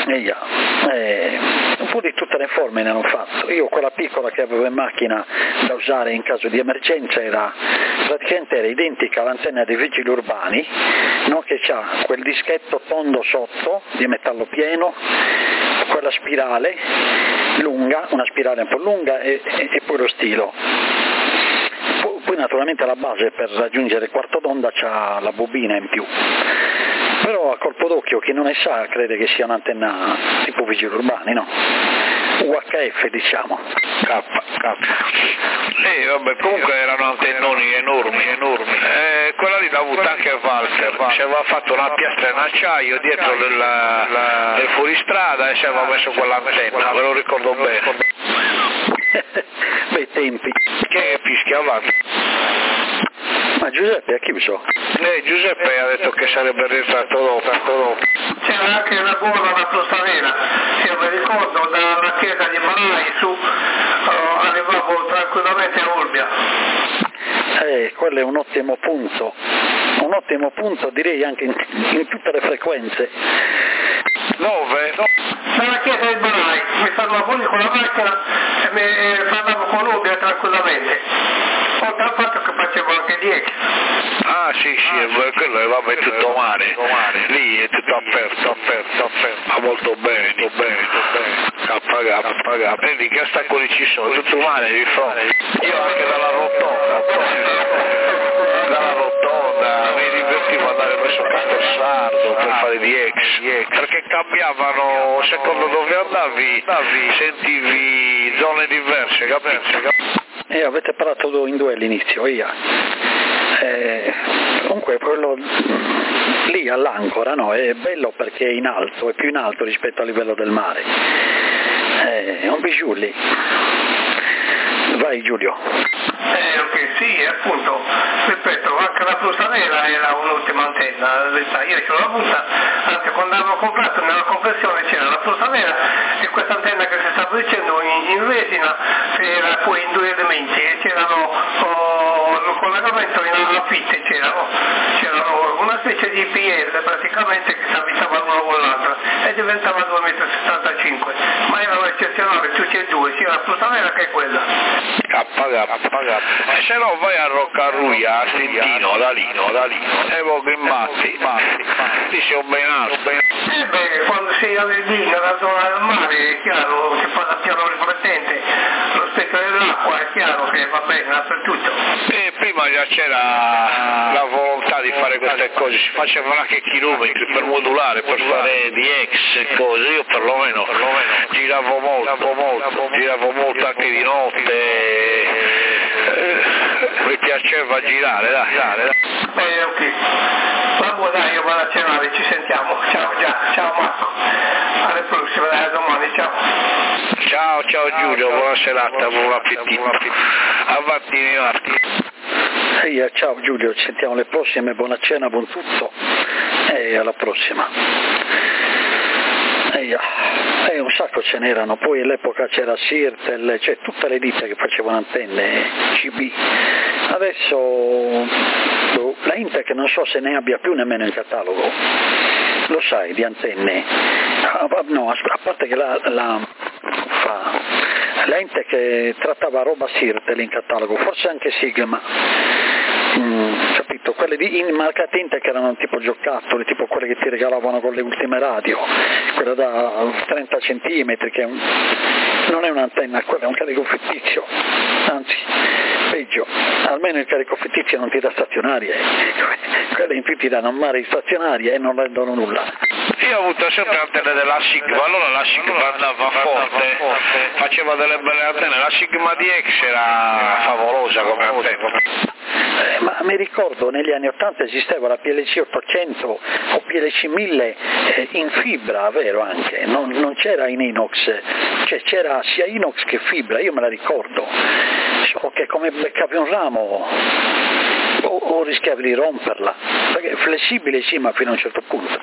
Eia, eh, un po' di tutte le forme ne hanno fatto. Io quella piccola che avevo in macchina da usare in caso di emergenza era praticamente era identica all'antenna dei vigili urbani, no? Che ha quel dischetto tondo sotto di metallo pieno, quella spirale lunga, una spirale un po' lunga e, e, e poi lo stilo. Poi, poi naturalmente la base per raggiungere il quarto d'onda c'ha la bobina in più. Però a colpo d'occhio chi non ne sa crede che sia un'antenna tipo vigili urbani, no? U H F diciamo. K, K. Sì, vabbè, comunque erano antennoni enormi, enormi. Eh, quella lì l'ha avuta anche Walter, ci aveva fatto una piastra in acciaio dietro del, la, del fuoristrada e ci aveva messo quell'antenna, ve lo ricordo bene. Bei tempi. Che fischia avanti? Ma Giuseppe ha chiuso? Eh, Giuseppe ha detto che sarebbe rientrato dopo, dopo. C'era anche la buona da Prostavera, se io mi ricordo, dalla chiesa di Marai su, uh, arrivavo tranquillamente a Olbia. Eh, quello è un ottimo punto, un ottimo punto direi anche in, in tutte le frequenze. Dove? No. Dalla chiesa di Marai, mi fermavo lì con la macchina e mi parlavo con Olbia tranquillamente. Oltre al fatto che facevo anche dieci. Ah sì sì, ah, quello è vabbè tutto mare, lì è tutto aperto, aperto, aperto, ma molto bene, molto bene, molto bene, K, K, prendi che ostacoli ci sono, tutto mare di fronte, io anche dalla rotonda, dalla rotonda mi divertivo ad andare verso Castelsardo per fare di ex, perché cambiavano, secondo dove andavi, sentivi zone diverse, capito? E eh, avete parlato in due all'inizio, io. Eh, comunque quello lì all'ancora, no, è bello perché è in alto, è più in alto rispetto al livello del mare. Eh, è un bijou lì. Vai Giulio. Eh, ok, sì, appunto, ripeto, anche la Prostavera era un'ultima antenna, la verità, io ce l'ho avuta, anche quando avevo comprato nella confezione c'era la Prostavera e questa antenna che si stava dicendo in, in resina era poi in due elementi e c'erano oh, il collegamento in affitte, c'erano, c'erano una specie di P L praticamente che si avvitava l'una con l'altra e diventava due virgola settantacinque metri, ma erano eccezionali tutti e due, sia la Prostavera che quella. E se no vai a Roccarruia, a Stintino, da lì, da lì, e poi Grimbatti, ti sei un ben alto. Eh beh, quando sei lì nella zona del mare è chiaro che fa da piano riflettente, lo specchio dell'acqua è chiaro che va bene dappertutto. E prima già c'era la volontà di fare queste cose, si facevano anche chilometri per modulare, per fare di ex e cose, io perlomeno, perlomeno giravo molto, molto, giravo molto anche di notte. Eh, mi piaceva girare, dai, dai, dai. Eh, ok. Vabbè, dai, io vado a cenare, ci sentiamo. Ciao, già, ciao Marco. Alle prossime, dai, a domani, ciao. Ciao, ciao Giulio, buona serata, buon appetito. Avanti, Marti. Ehi, ciao Giulio, ci sentiamo alle prossime, buona cena, buon tutto e alla prossima. Ehi, eh, un sacco ce n'erano, poi all'epoca c'era Sirtel, cioè tutte le ditte che facevano antenne C B. Adesso boh, la Intec non so se ne abbia più nemmeno in catalogo, lo sai, di antenne. Ah, no, a parte che la, la, fa, la Intec trattava roba Sirtel in catalogo, forse anche Sigma. Mm, capito, quelle di in marcate Intec erano tipo giocattoli, tipo quelle che ti regalavano con le ultime radio, quella da trenta centimetri che è un, non è un'antenna, quello è un carico fittizio, anzi peggio, almeno il carico fittizio non ti dà stazionarie, quelle in più ti danno mare stazionarie e non rendono nulla. Io ho avuto sempre antenne della Sigma, allora la Sigma andava forte, faceva delle belle antenne, la Sigma D X era favolosa come antenna. Eh, ma mi ricordo negli anni ottanta esisteva la P L C ottocento o P L C mille eh, in fibra, vero anche, non, non c'era in inox, cioè c'era sia inox che fibra, io me la ricordo, so che come beccavi un ramo o, o rischiavi di romperla, perché flessibile sì ma fino a un certo punto.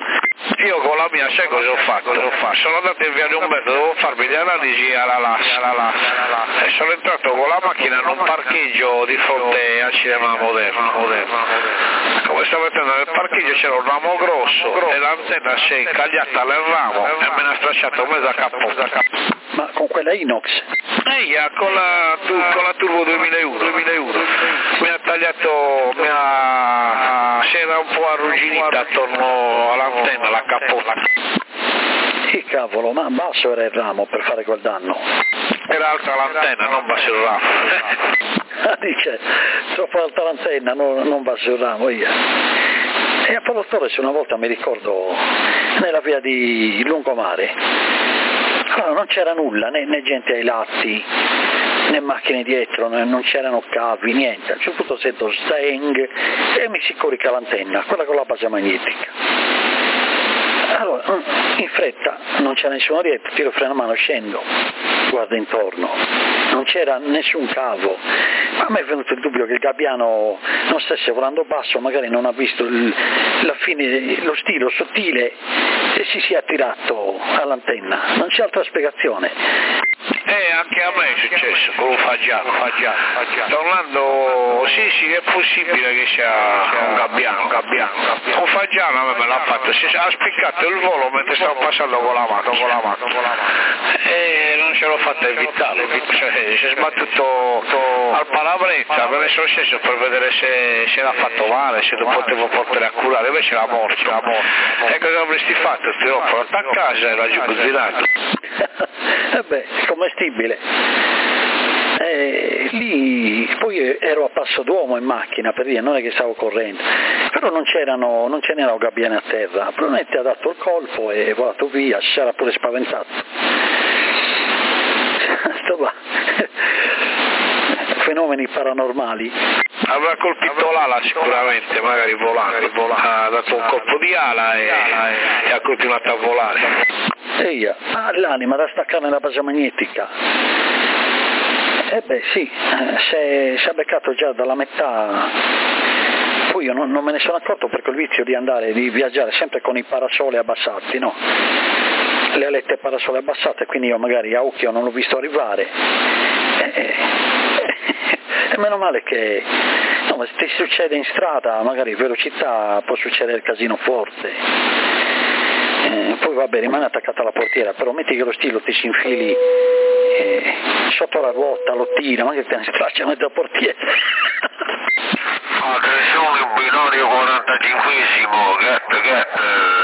Io con la mia, sai cosa ho fatto? Cosa ho fatto? Sono andato in via di Umberto, dovevo farmi le analisi alla L A S, alla L A S, e sono entrato con la macchina in un parcheggio di fronte al cinema moderno. moderno. Come stavo entrando nel parcheggio c'era un ramo grosso e l'antenna si è incagliata nel ramo e me ne ha stracciato mezza cappota. Ma con quella inox? Eia, con la, con la Turbo duemilauno, duemilauno. Mi ha tagliato, mi ha, si era un po' arrugginita attorno all'antenna, la cappota. Che cavolo, ma basso era il ramo per fare quel danno? Era alta l'antenna, non basso il ramo. Dice, troppo alta l'antenna, non, non basso il ramo, io. E a Paolo Torres una volta mi ricordo, nella via di Lungomare, allora non c'era nulla, né, né gente ai lati, né macchine dietro, né, non c'erano cavi, niente. A un certo punto sento stang e mi si corica l'antenna, quella con la base magnetica. Allora, in fretta, non c'era nessuno dietro, tiro freno a mano, scendo, guardo intorno, non c'era nessun cavo. Ma a me è venuto il dubbio che il gabbiano non stesse volando basso, magari non ha visto il, la fine, lo stilo sottile e si sia attirato all'antenna. Non c'è altra spiegazione. Eh, anche a me è successo con un fagiano, fagiano, fagiano. Tornando, sì sì, è possibile che sia un gabbiano, un gabbiano. Un fagiano a me me l'ha fatto, si ha spiccato il volo mentre stavo passando con la mano, con la mano, con la mano. E non ce l'ho fatta evitare, cioè, si è sbattuto al parabrezza, me ne sono sceso per vedere se, se l'ha fatto male, se lo potevo portare a curare, invece l'ha morto, l'ha morto. E cosa avresti fatto? Ti ho portato a casa e l'ha giù buzzinato. Eh beh, commestibile. Eh, lì poi ero a passo d'uomo in macchina, per dire, non è che stavo correndo, però non c'erano, non ce n'erano gabbiani a terra, probabilmente ha dato il colpo e è volato via, si era pure spaventato. Sto qua. Fenomeni paranormali. Avrà colpito l'ala sicuramente, magari volando, volando. Ha dato un colpo di ala e, e ha continuato a volare. Eia, ah, l'anima da staccare nella base magnetica. Eh beh sì, si è beccato già dalla metà. Poi io non, non me ne sono accorto perché ho il vizio di andare, di viaggiare sempre con i parasole abbassati, no? Le alette parasole abbassate, quindi io magari a occhio non l'ho visto arrivare. E, e meno male che, no, ma se ti succede in strada, magari velocità, può succedere il casino forte. Eh, poi vabbè, rimane attaccata alla portiera, però metti che lo stilo ti si infili eh, sotto la ruota, lo tira, ma che te ne straccia mezza portiera. Attenzione, binario quarantacinquesimo, get, get.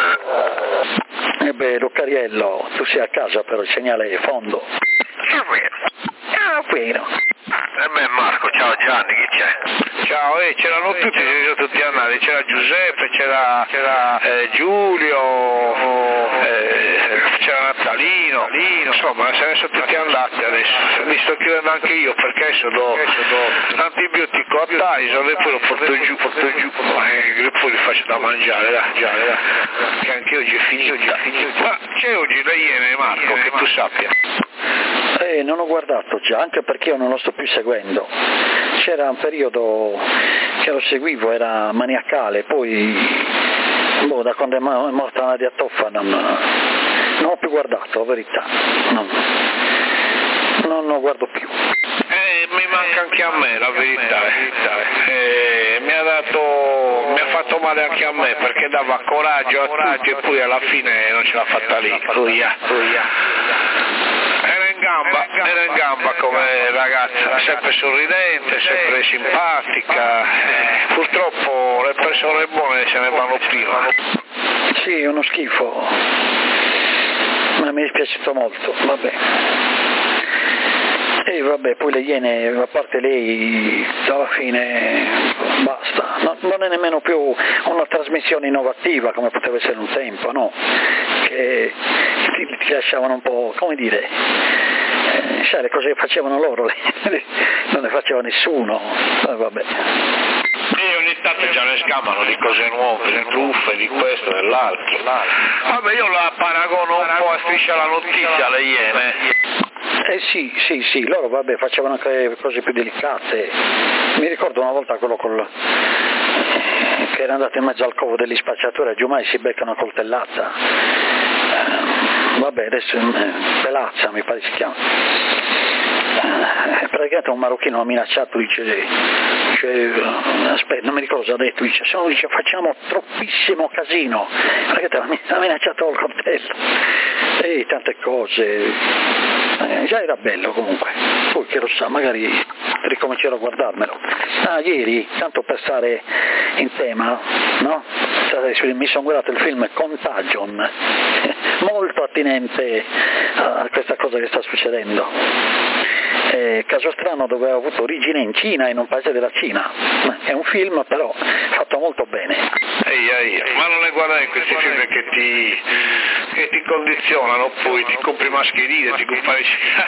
E beh, Luccariello, tu sei a casa però il segnale è fondo. È vero. Ah, vero. E me Marco, ciao Gianni, chi c'è? Ciao, eh, c'erano tutti, si sono tutti andati, c'era Giuseppe, c'era, c'era eh, Giulio, eh, c'era Natalino, insomma se ne sono tutti andati adesso, mi sto chiudendo anche io perché adesso do l'antibiotico a Tyson e poi lo porto giù, porto giù, e poi li faccio da mangiare, dai, già, dai, che anche oggi è finito, oggi è finito. Ma c'è oggi le Iene, Marco, che tu sappia. Eh, non ho guardato già, anche perché io non lo sto più seguendo. C'era un periodo che lo seguivo, era maniacale, poi boh, da quando è morta Nadia Toffa non, non ho più guardato, la verità. Non, non lo guardo più. Eh, mi manca anche a me, la verità. Eh, mi ha dato, mi ha fatto male anche a me perché dava coraggio a tutti e poi alla fine non ce l'ha fatta lì. Ruia, Era in gamba, era in gamba come ragazza, sempre sorridente, sempre simpatica. Eh, purtroppo le persone buone se ne vanno prima. Sì, è uno schifo, ma mi è dispiaciuto molto, vabbè. E vabbè, poi le Iene, a parte lei, alla fine basta, no, non è nemmeno più una trasmissione innovativa come poteva essere un tempo, no? Che ti, ti lasciavano un po', come dire, eh, sai, le cose che facevano loro, non ne faceva nessuno, eh, vabbè. E ogni tanto già ne scamano di cose nuove, di truffe, di questo e dell'altro. Vabbè, io la paragono un po' a Striscia la Notizia, le Iene. Eh sì, sì, sì, loro vabbè facevano anche cose più delicate. Mi ricordo una volta quello col che era andato in mezzo al covo degli spacciatori, a Giumai si becca una coltellata. Eh, vabbè, adesso eh, Pelazza mi pare si chiama. Eh, praticamente un marocchino ha minacciato, dice, dice aspetta, non mi ricordo cosa ha detto, dice, se no dice facciamo troppissimo casino, praticamente ha minacciato col coltello e tante cose. Eh, già era bello comunque, poi che lo sa, magari ricomincerò a guardarmelo. Ah, ieri, tanto per stare in tema, no? Mi sono guardato il film Contagion, molto attinente a questa cosa che sta succedendo. Eh, caso strano dove ha avuto origine in Cina, in un paese della Cina. È un film però fatto molto bene. Ehi, ehi, ma non le guardare questi film che ti, che ti condizionano, poi ti compri mascherine, ti compri...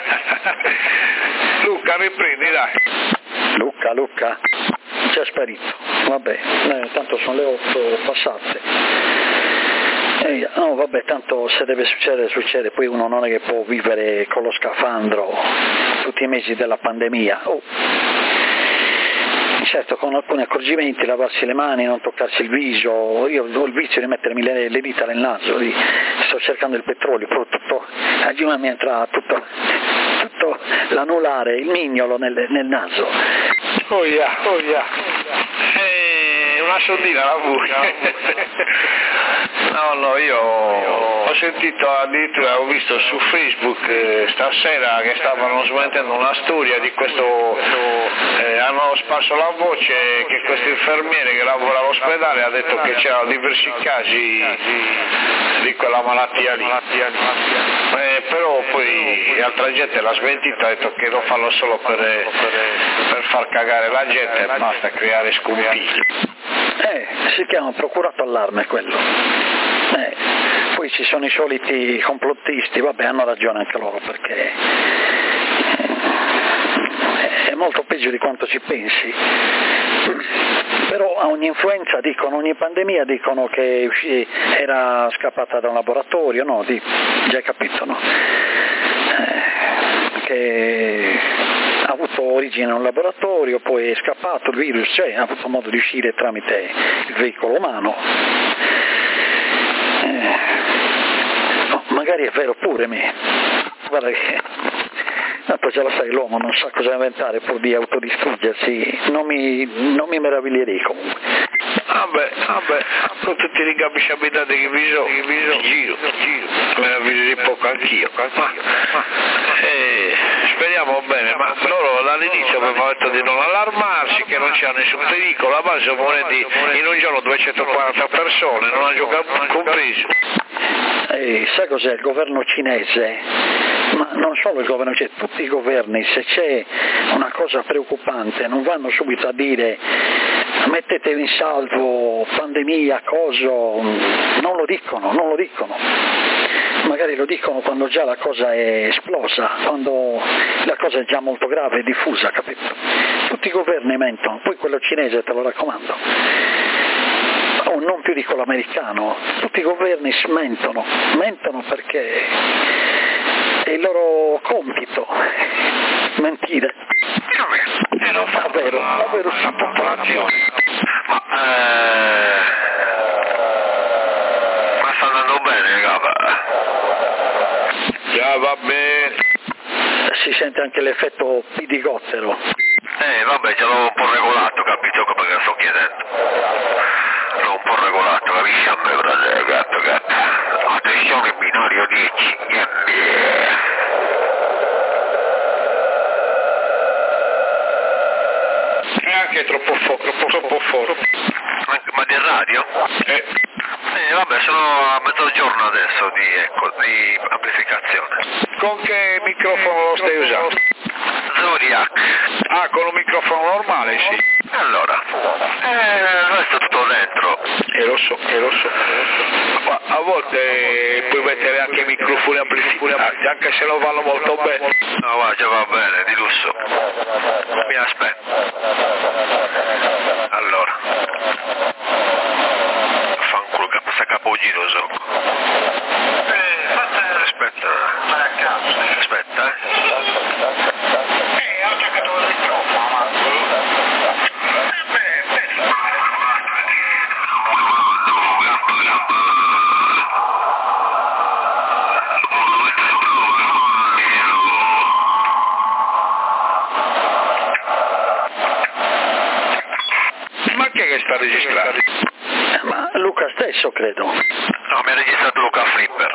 Luca, riprendi, dai. Luca, Luca, c'è sparito. Vabbè, eh, tanto sono le otto passate. Eh, no, vabbè, tanto se deve succedere, succede, poi uno non è che può vivere con lo scafandro tutti i mesi della pandemia. Oh. Certo, con alcuni accorgimenti, lavarsi le mani, non toccarsi il viso. Io ho il vizio di mettermi le, le dita nel naso, di, sto cercando il petrolio, però tutto, a Giuma mi entra tutto, tutto l'anulare, il mignolo nel, nel naso. Oh yeah, oh yeah. Eh, una sondina la vuoi? No, no, io ho sentito addirittura, ho visto su Facebook eh, stasera che stavano smettendo una storia di questo, eh, hanno sparso la voce che questo infermiere che lavora all'ospedale ha detto che c'erano diversi casi di quella malattia lì, eh, però poi altra gente l'ha smentita, ha detto che lo fanno solo per, per far cagare la gente e basta creare scompiglio. Eh, si chiama procurato allarme quello. Eh, poi ci sono i soliti complottisti, vabbè, hanno ragione anche loro perché è molto peggio di quanto ci pensi. Però a ogni influenza dicono, ogni pandemia dicono che era scappata da un laboratorio, no? Di, già hai capito, no? Eh, che ha avuto origine in un laboratorio, poi è scappato il virus, cioè ha avuto modo di uscire tramite il veicolo umano. Eh, no, magari è vero pure me. Guarda che tanto già lo sai, l'uomo non sa cosa inventare pur di autodistruggersi, non mi, non mi meraviglierei comunque. Vabbè, vabbè, con tutti i rigabi abitati che vi sono, che vi sono, giro, giro, me la vedo poco anch'io, ma, eh, speriamo bene, ma loro dall'inizio avevano detto di non allarmarsi, che non c'era nessun pericolo, a base sono morenti in un giorno duecentoquaranta persone, non ha giocato compreso. Eh, sai cos'è il governo cinese? Ma non solo il governo cinese, tutti i governi, se c'è una cosa preoccupante non vanno subito a dire mettetevi in salvo, pandemia, coso, non lo dicono, non lo dicono. Magari lo dicono quando già la cosa è esplosa, quando la cosa è già molto grave e diffusa, capito? Tutti i governi mentono, poi quello cinese te lo raccomando. Oh, non più di quello americano, tutti i governi smentono, mentono perché è il loro compito, mentire. E non fa davvero, davvero la popolazione. Ma, eh, ma sta andando bene, capa. Già va bene. Si sente anche l'effetto pidigottero. Eh, vabbè, ce l'ho un po' regolato, capito? Perché sto chiedendo. L'ho un po' regolato, capisci? A me, fratello, gatto, gatto. Attenzione, binario dieci. È anche troppo forte, troppo, troppo forte. Ma di radio? Eh. Eh, vabbè, sono a mezzogiorno adesso di, ecco, di amplificazione. Con che microfono lo stai usando? Zodiac. Ah, con un microfono normale, sì. Allora, eh, il resto è tutto dentro. E lo so, e lo so. Ma a volte puoi mettere anche microfoni amplificati, anche se non vanno molto bene. No, va, già va bene, di lusso. Mi aspetta. Allora. Fanculo, passa capogiro, so. Eh, aspetta. Aspetta, eh. Eh, ho giocato il microfono, ma... stesso credo. No, mi ha registrato Luca Flipper.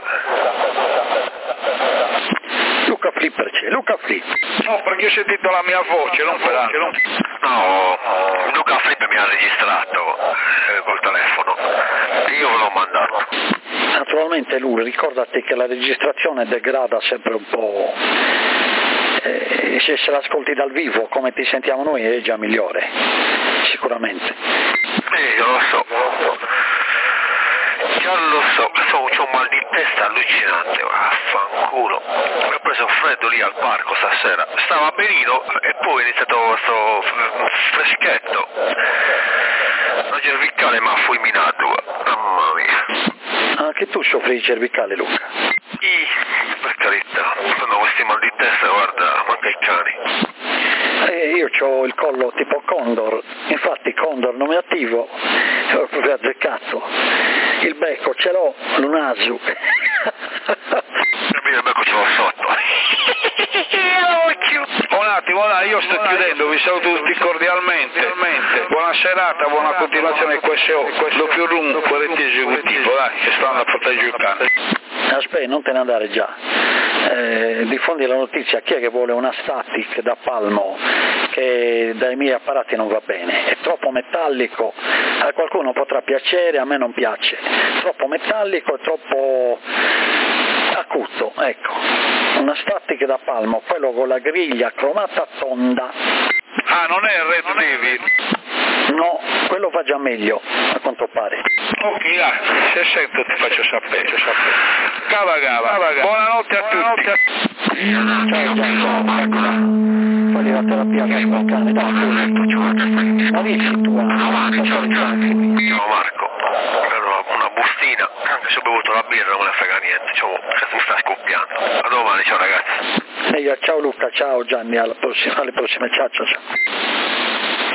Luca Flipper c'è, Luca Flipper. No, perché ho sentito la mia voce, non per altro. Non... No, Luca Flipper mi ha registrato eh, col telefono. Io ve l'ho mandato. Naturalmente lui, ricordati che la registrazione degrada sempre un po'. Eh, se se l'ascolti dal vivo come ti sentiamo noi è già migliore, sicuramente. Sì, io lo so. Già lo so, so c'ho un mal di testa allucinante, vaffanculo. Mi ho preso freddo lì al parco stasera, stava benino e poi è iniziato questo freschetto. La cervicale mi ha fulminato, mamma mia. Anche tu soffri di cervicale, Luca? Ih, per carità, quando ho questi mal di testa, guarda, manca i cani. Eh, io ho il collo tipo Condor, infatti Condor nome attivo, ho proprio azzeccato. Il becco ce l'ho, l'unasu. Il becco ce l'ho sotto. Un attimo, io sto chiudendo, vi saluto tutti cordialmente. Buona serata, buona continuazione Q S O, lo più lungo, corretto esecutivo, dai, che stanno a proteggere il cane. Aspetta, non te ne andare già. Eh, diffondi la notizia, chi è che vuole una static da palmo che dai miei apparati non va bene, è troppo metallico, a qualcuno potrà piacere, a me non piace, troppo metallico, troppo acuto, ecco, una static da palmo, quello con la griglia cromata tonda. Ah, non è Red David? No, quello va già meglio, a quanto pare. Ok, ah, se sento ti faccio sapere, faccio sapere. Cava cava, cava, cava. Buonanotte a tutti. Ciao, ciao, ciao. Fai la terapia che con cane, dai, ma dici tu, ciao Marco, però una bustina, se ho bevuto la birra non me ne frega niente, cioè, mi sta scoppiando. A domani, ciao ragazzi. Ciao Luca, ciao Gianni, alla prossima, alle prossime, ciao ciao ciao.